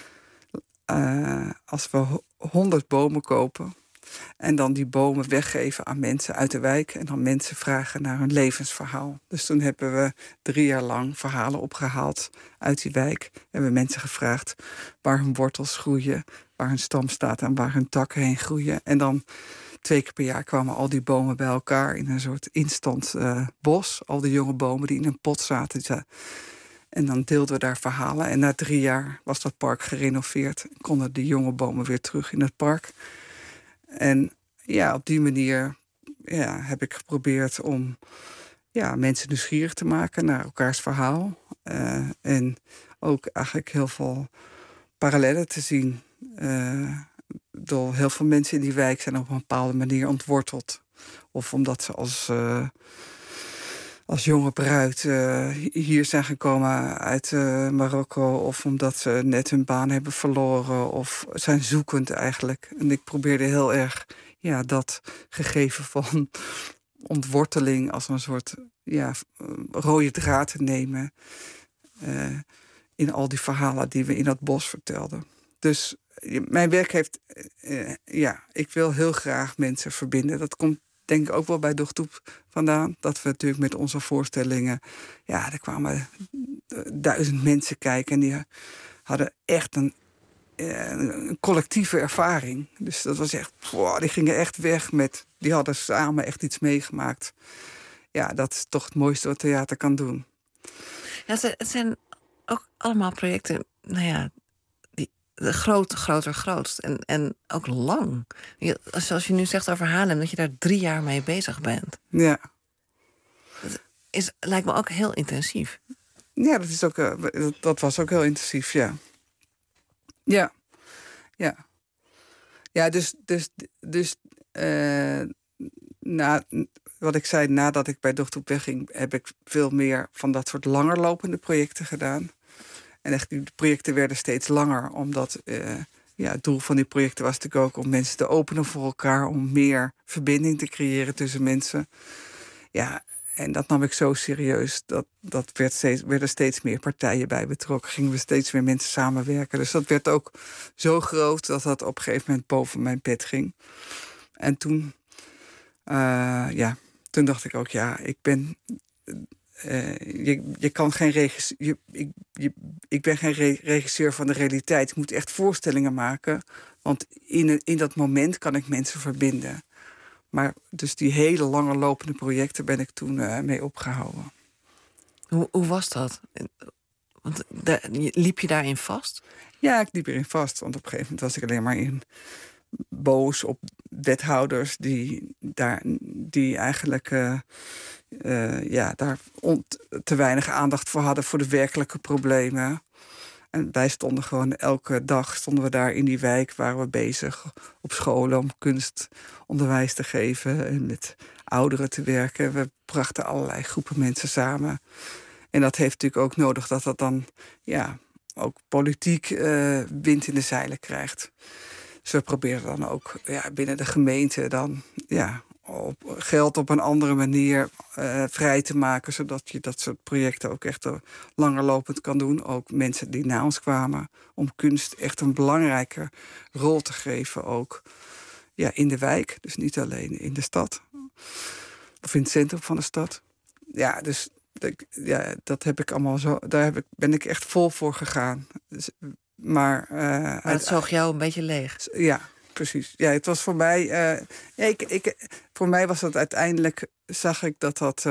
als we 100 bomen kopen en dan die bomen weggeven aan mensen uit de wijk en dan mensen vragen naar hun levensverhaal. Dus toen hebben we 3 jaar lang verhalen opgehaald uit die wijk. Hebben mensen gevraagd waar hun wortels groeien, waar hun stam staat en waar hun takken heen groeien. En dan 2 keer per jaar kwamen al die bomen bij elkaar in een soort instant bos. Al die jonge bomen die in een pot zaten. En dan deelden we daar verhalen. En na 3 jaar was dat park gerenoveerd. Konden die jonge bomen weer terug in het park. En ja, op die manier heb ik geprobeerd om mensen nieuwsgierig te maken naar elkaars verhaal. En ook eigenlijk heel veel parallellen te zien. Door heel veel mensen in die wijk zijn op een bepaalde manier ontworteld. Of omdat ze als jonge bruid hier zijn gekomen uit Marokko. Of omdat ze net hun baan hebben verloren. Of zijn zoekend eigenlijk. En ik probeerde heel erg dat gegeven van ontworteling als een soort rode draad te nemen. In al die verhalen die we in dat bos vertelden. Dus mijn werk heeft... ik wil heel graag mensen verbinden. Dat komt denk ik ook wel bij Dochtoep vandaan. Dat we natuurlijk met onze voorstellingen... er kwamen 1000 mensen kijken. En die hadden echt een collectieve ervaring. Dus dat was echt... die gingen echt weg met... Die hadden samen echt iets meegemaakt. Ja, dat is toch het mooiste wat theater kan doen. Ja, het zijn ook allemaal projecten... grootst. En ook lang. Zoals je nu zegt over Haarlem, dat je daar 3 jaar mee bezig bent. Ja. Lijkt me ook heel intensief. Ja, dat was ook heel intensief, ja. Ja. Ja, dus wat ik zei, nadat ik bij Dochtoep wegging... heb ik veel meer van dat soort langerlopende projecten gedaan. En echt, die projecten werden steeds langer, omdat het doel van die projecten was natuurlijk ook om mensen te openen voor elkaar, om meer verbinding te creëren tussen mensen. Ja, en dat nam ik zo serieus. Werden steeds meer partijen bij betrokken. Gingen we steeds meer mensen samenwerken. Dus dat werd ook zo groot dat dat op een gegeven moment boven mijn pet ging. En toen, toen dacht ik ook, ik ben... je kan geen regisseur. Ik ben geen regisseur van de realiteit. Ik moet echt voorstellingen maken. Want in dat moment kan ik mensen verbinden. Maar dus die hele lange lopende projecten ben ik toen mee opgehouden. Hoe was dat? Want liep je daarin vast? Ja, ik liep erin vast. Want op een gegeven moment was ik alleen maar boos op wethouders die eigenlijk daar te weinig aandacht voor hadden voor de werkelijke problemen. En wij stonden gewoon elke dag daar in die wijk, waren we bezig op scholen om kunstonderwijs te geven en met ouderen te werken. We brachten allerlei groepen mensen samen. En dat heeft natuurlijk ook nodig dat dat dan ook politiek wind in de zeilen krijgt. Dus we proberen dan ook binnen de gemeente dan geld op een andere manier vrij te maken, zodat je dat soort projecten ook echt langerlopend kan doen. Ook mensen die na ons kwamen, om kunst echt een belangrijke rol te geven, ook in de wijk. Dus niet alleen in de stad of in het centrum van de stad. Ja, dus dat heb ik allemaal zo. Ben ik echt vol voor gegaan. Dus, maar het zoog jou een beetje leeg. Ja. Precies. Ja, het was voor mij... voor mij was dat uiteindelijk... zag ik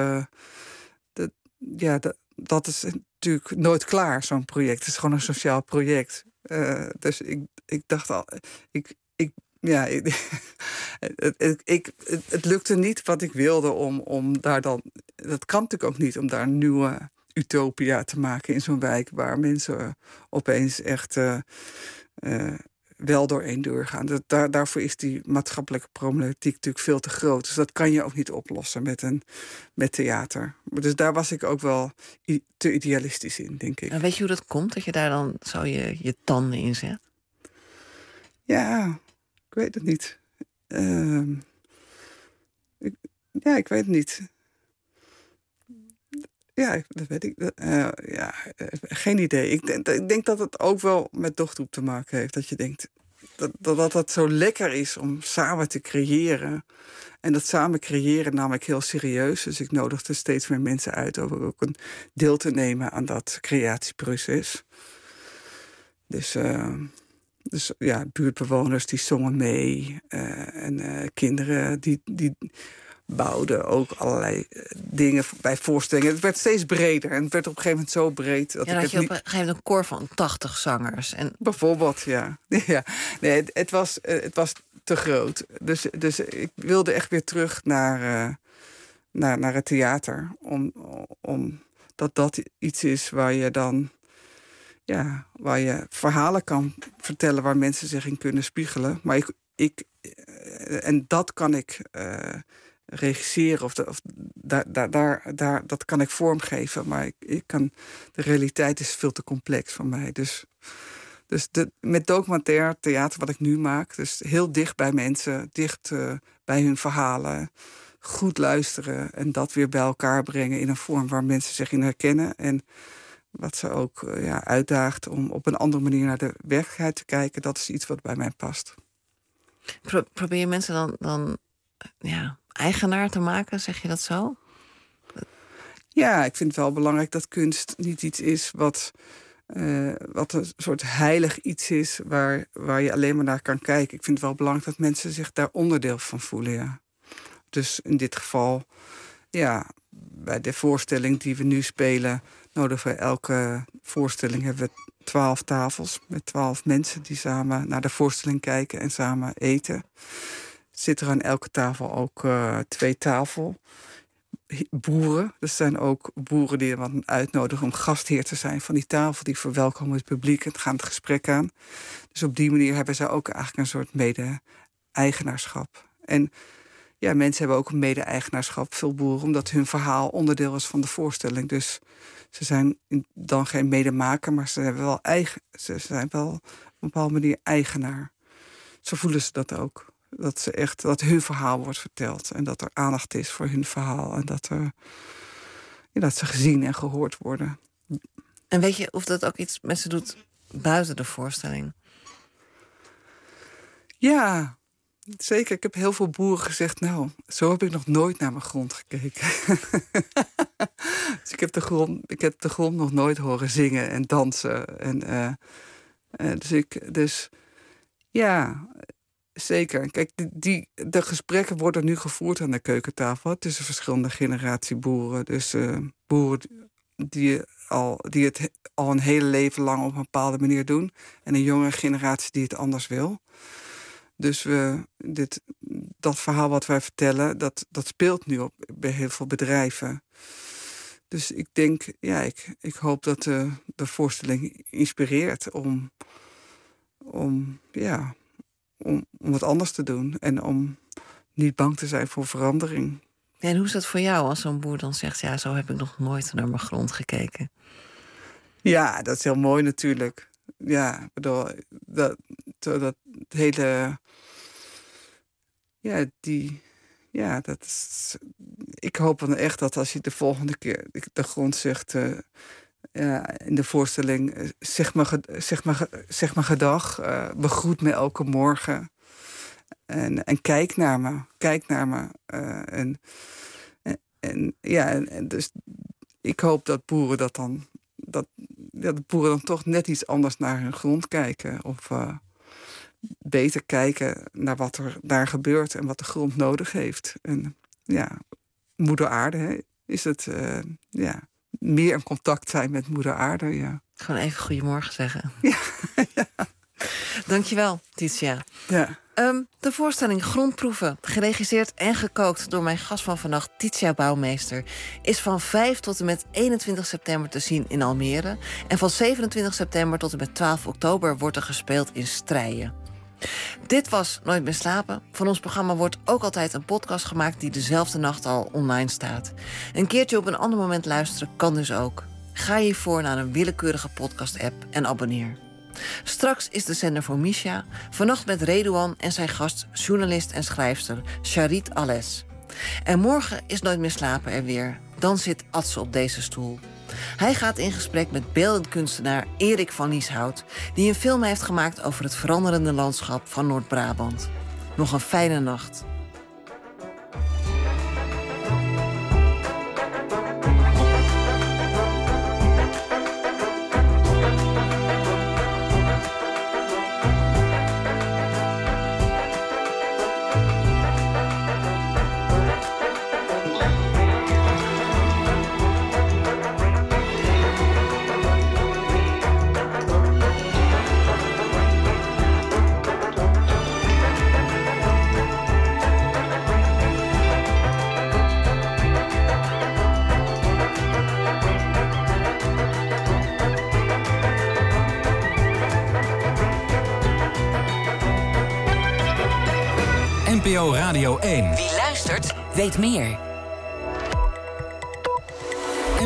dat is natuurlijk nooit klaar, zo'n project. Het is gewoon een sociaal project. Dus ik dacht al... Het lukte niet wat ik wilde om daar dan... Dat kan natuurlijk ook niet, om daar een nieuwe utopia te maken in zo'n wijk, waar mensen opeens echt... wel door één deur gaan. Daarvoor is die maatschappelijke problematiek natuurlijk veel te groot. Dus dat kan je ook niet oplossen met theater. Dus daar was ik ook wel te idealistisch in, denk ik. En weet je hoe dat komt, dat je daar dan zo je tanden in zet? Ja, ik weet het niet. Ik weet het niet. Ja, dat weet ik. Geen idee. Ik denk dat het ook wel met Dochtoep te maken heeft. Dat je denkt dat het zo lekker is om samen te creëren. En dat samen creëren nam ik heel serieus. Dus ik nodigde steeds meer mensen uit om ook een deel te nemen aan dat creatieproces. Dus Dus ja, buurtbewoners die zongen mee. En kinderen die bouwden ook allerlei dingen bij voorstellingen. Het werd steeds breder en het werd op een gegeven moment zo breed. Dat je op een gegeven moment een koor van 80 zangers. En... Bijvoorbeeld, ja. Nee, het was te groot. Dus ik wilde echt weer terug naar het theater. Omdat dat iets is waar je dan... Ja, waar je verhalen kan vertellen waar mensen zich in kunnen spiegelen. Maar en dat kan ik regisseren dat kan ik vormgeven. Maar de realiteit is veel te complex voor mij. Dus met documentair theater wat ik nu maak, dus heel dicht bij mensen, dicht bij hun verhalen, goed luisteren en dat weer bij elkaar brengen in een vorm waar mensen zich in herkennen. En wat ze ook uitdaagt om op een andere manier naar de werkelijkheid te kijken. Dat is iets wat bij mij past. Probeer je mensen dan eigenaar te maken? Zeg je dat zo? Ja, ik vind het wel belangrijk dat kunst niet iets is wat een soort heilig iets is waar je alleen maar naar kan kijken. Ik vind het wel belangrijk dat mensen zich daar onderdeel van voelen, ja. Dus in dit geval, ja, bij de voorstelling die we nu spelen, nodigen we elke voorstelling hebben we 12 tafels met 12 mensen die samen naar de voorstelling kijken en samen eten. Zitten er aan elke tafel ook 2 tafelboeren. Er zijn ook boeren die we uitnodigen om gastheer te zijn van die tafel. Die verwelkomen het publiek en gaan het gesprek aan. Dus op die manier hebben ze ook eigenlijk een soort mede-eigenaarschap. En ja, mensen hebben ook een mede-eigenaarschap, veel boeren, omdat hun verhaal onderdeel is van de voorstelling. Dus ze zijn dan geen medemaker, maar ze zijn wel op een bepaalde manier eigenaar. Zo voelen ze dat ook. Dat hun verhaal wordt verteld. En dat er aandacht is voor hun verhaal. En dat ze gezien en gehoord worden. En weet je of dat ook iets met ze doet buiten de voorstelling? Ja, zeker. Ik heb heel veel boeren gezegd, nou, zo heb ik nog nooit naar mijn grond gekeken. Dus ik heb de grond nog nooit horen zingen en dansen. Dus ja, zeker. Kijk, de gesprekken worden nu gevoerd aan de keukentafel tussen verschillende generatie boeren. Dus boeren die het al een hele leven lang op een bepaalde manier doen. En een jongere generatie die het anders wil. Dus dat verhaal wat wij vertellen, dat speelt nu bij heel veel bedrijven. Dus ik denk, ja, ik hoop dat de voorstelling inspireert om wat anders te doen. En om niet bang te zijn voor verandering. Ja, en hoe is dat voor jou als zo'n boer dan zegt, ja, zo heb ik nog nooit naar mijn grond gekeken? Ja, dat is heel mooi natuurlijk. Ja, ik bedoel, dat hele... Ja, dat is... Ik hoop dan echt dat als je de volgende keer de grond zegt... in de voorstelling, zeg maar gedag, begroet me elke morgen. En kijk naar me. En dus ik hoop dat boeren dat de boeren dan toch net iets anders naar hun grond kijken. Of beter kijken naar wat er daar gebeurt en wat de grond nodig heeft. En ja, moeder aarde, is het meer in contact zijn met moeder aarde, ja. Gewoon even goedemorgen zeggen. Ja. Dankjewel, Titia. Ja. De voorstelling Grondproeven, geregisseerd en gekookt door mijn gast van vannacht, Titia Bouwmeester, is van 5 tot en met 21 september te zien in Almere. En van 27 september tot en met 12 oktober wordt er gespeeld in Strijen. Dit was Nooit meer slapen. Van ons programma wordt ook altijd een podcast gemaakt die dezelfde nacht al online staat. Een keertje op een ander moment luisteren kan dus ook. Ga hiervoor naar een willekeurige podcast-app en abonneer. Straks is de zender voor Misha. Vannacht met Redouan en zijn gast, journalist en schrijfster Charit Alès. En morgen is Nooit meer slapen er weer. Dan zit Adse op deze stoel. Hij gaat in gesprek met beeldend kunstenaar Erik van Lieshout, die een film heeft gemaakt over het veranderende landschap van Noord-Brabant. Nog een fijne nacht. NPO Radio 1. Wie luistert, weet meer.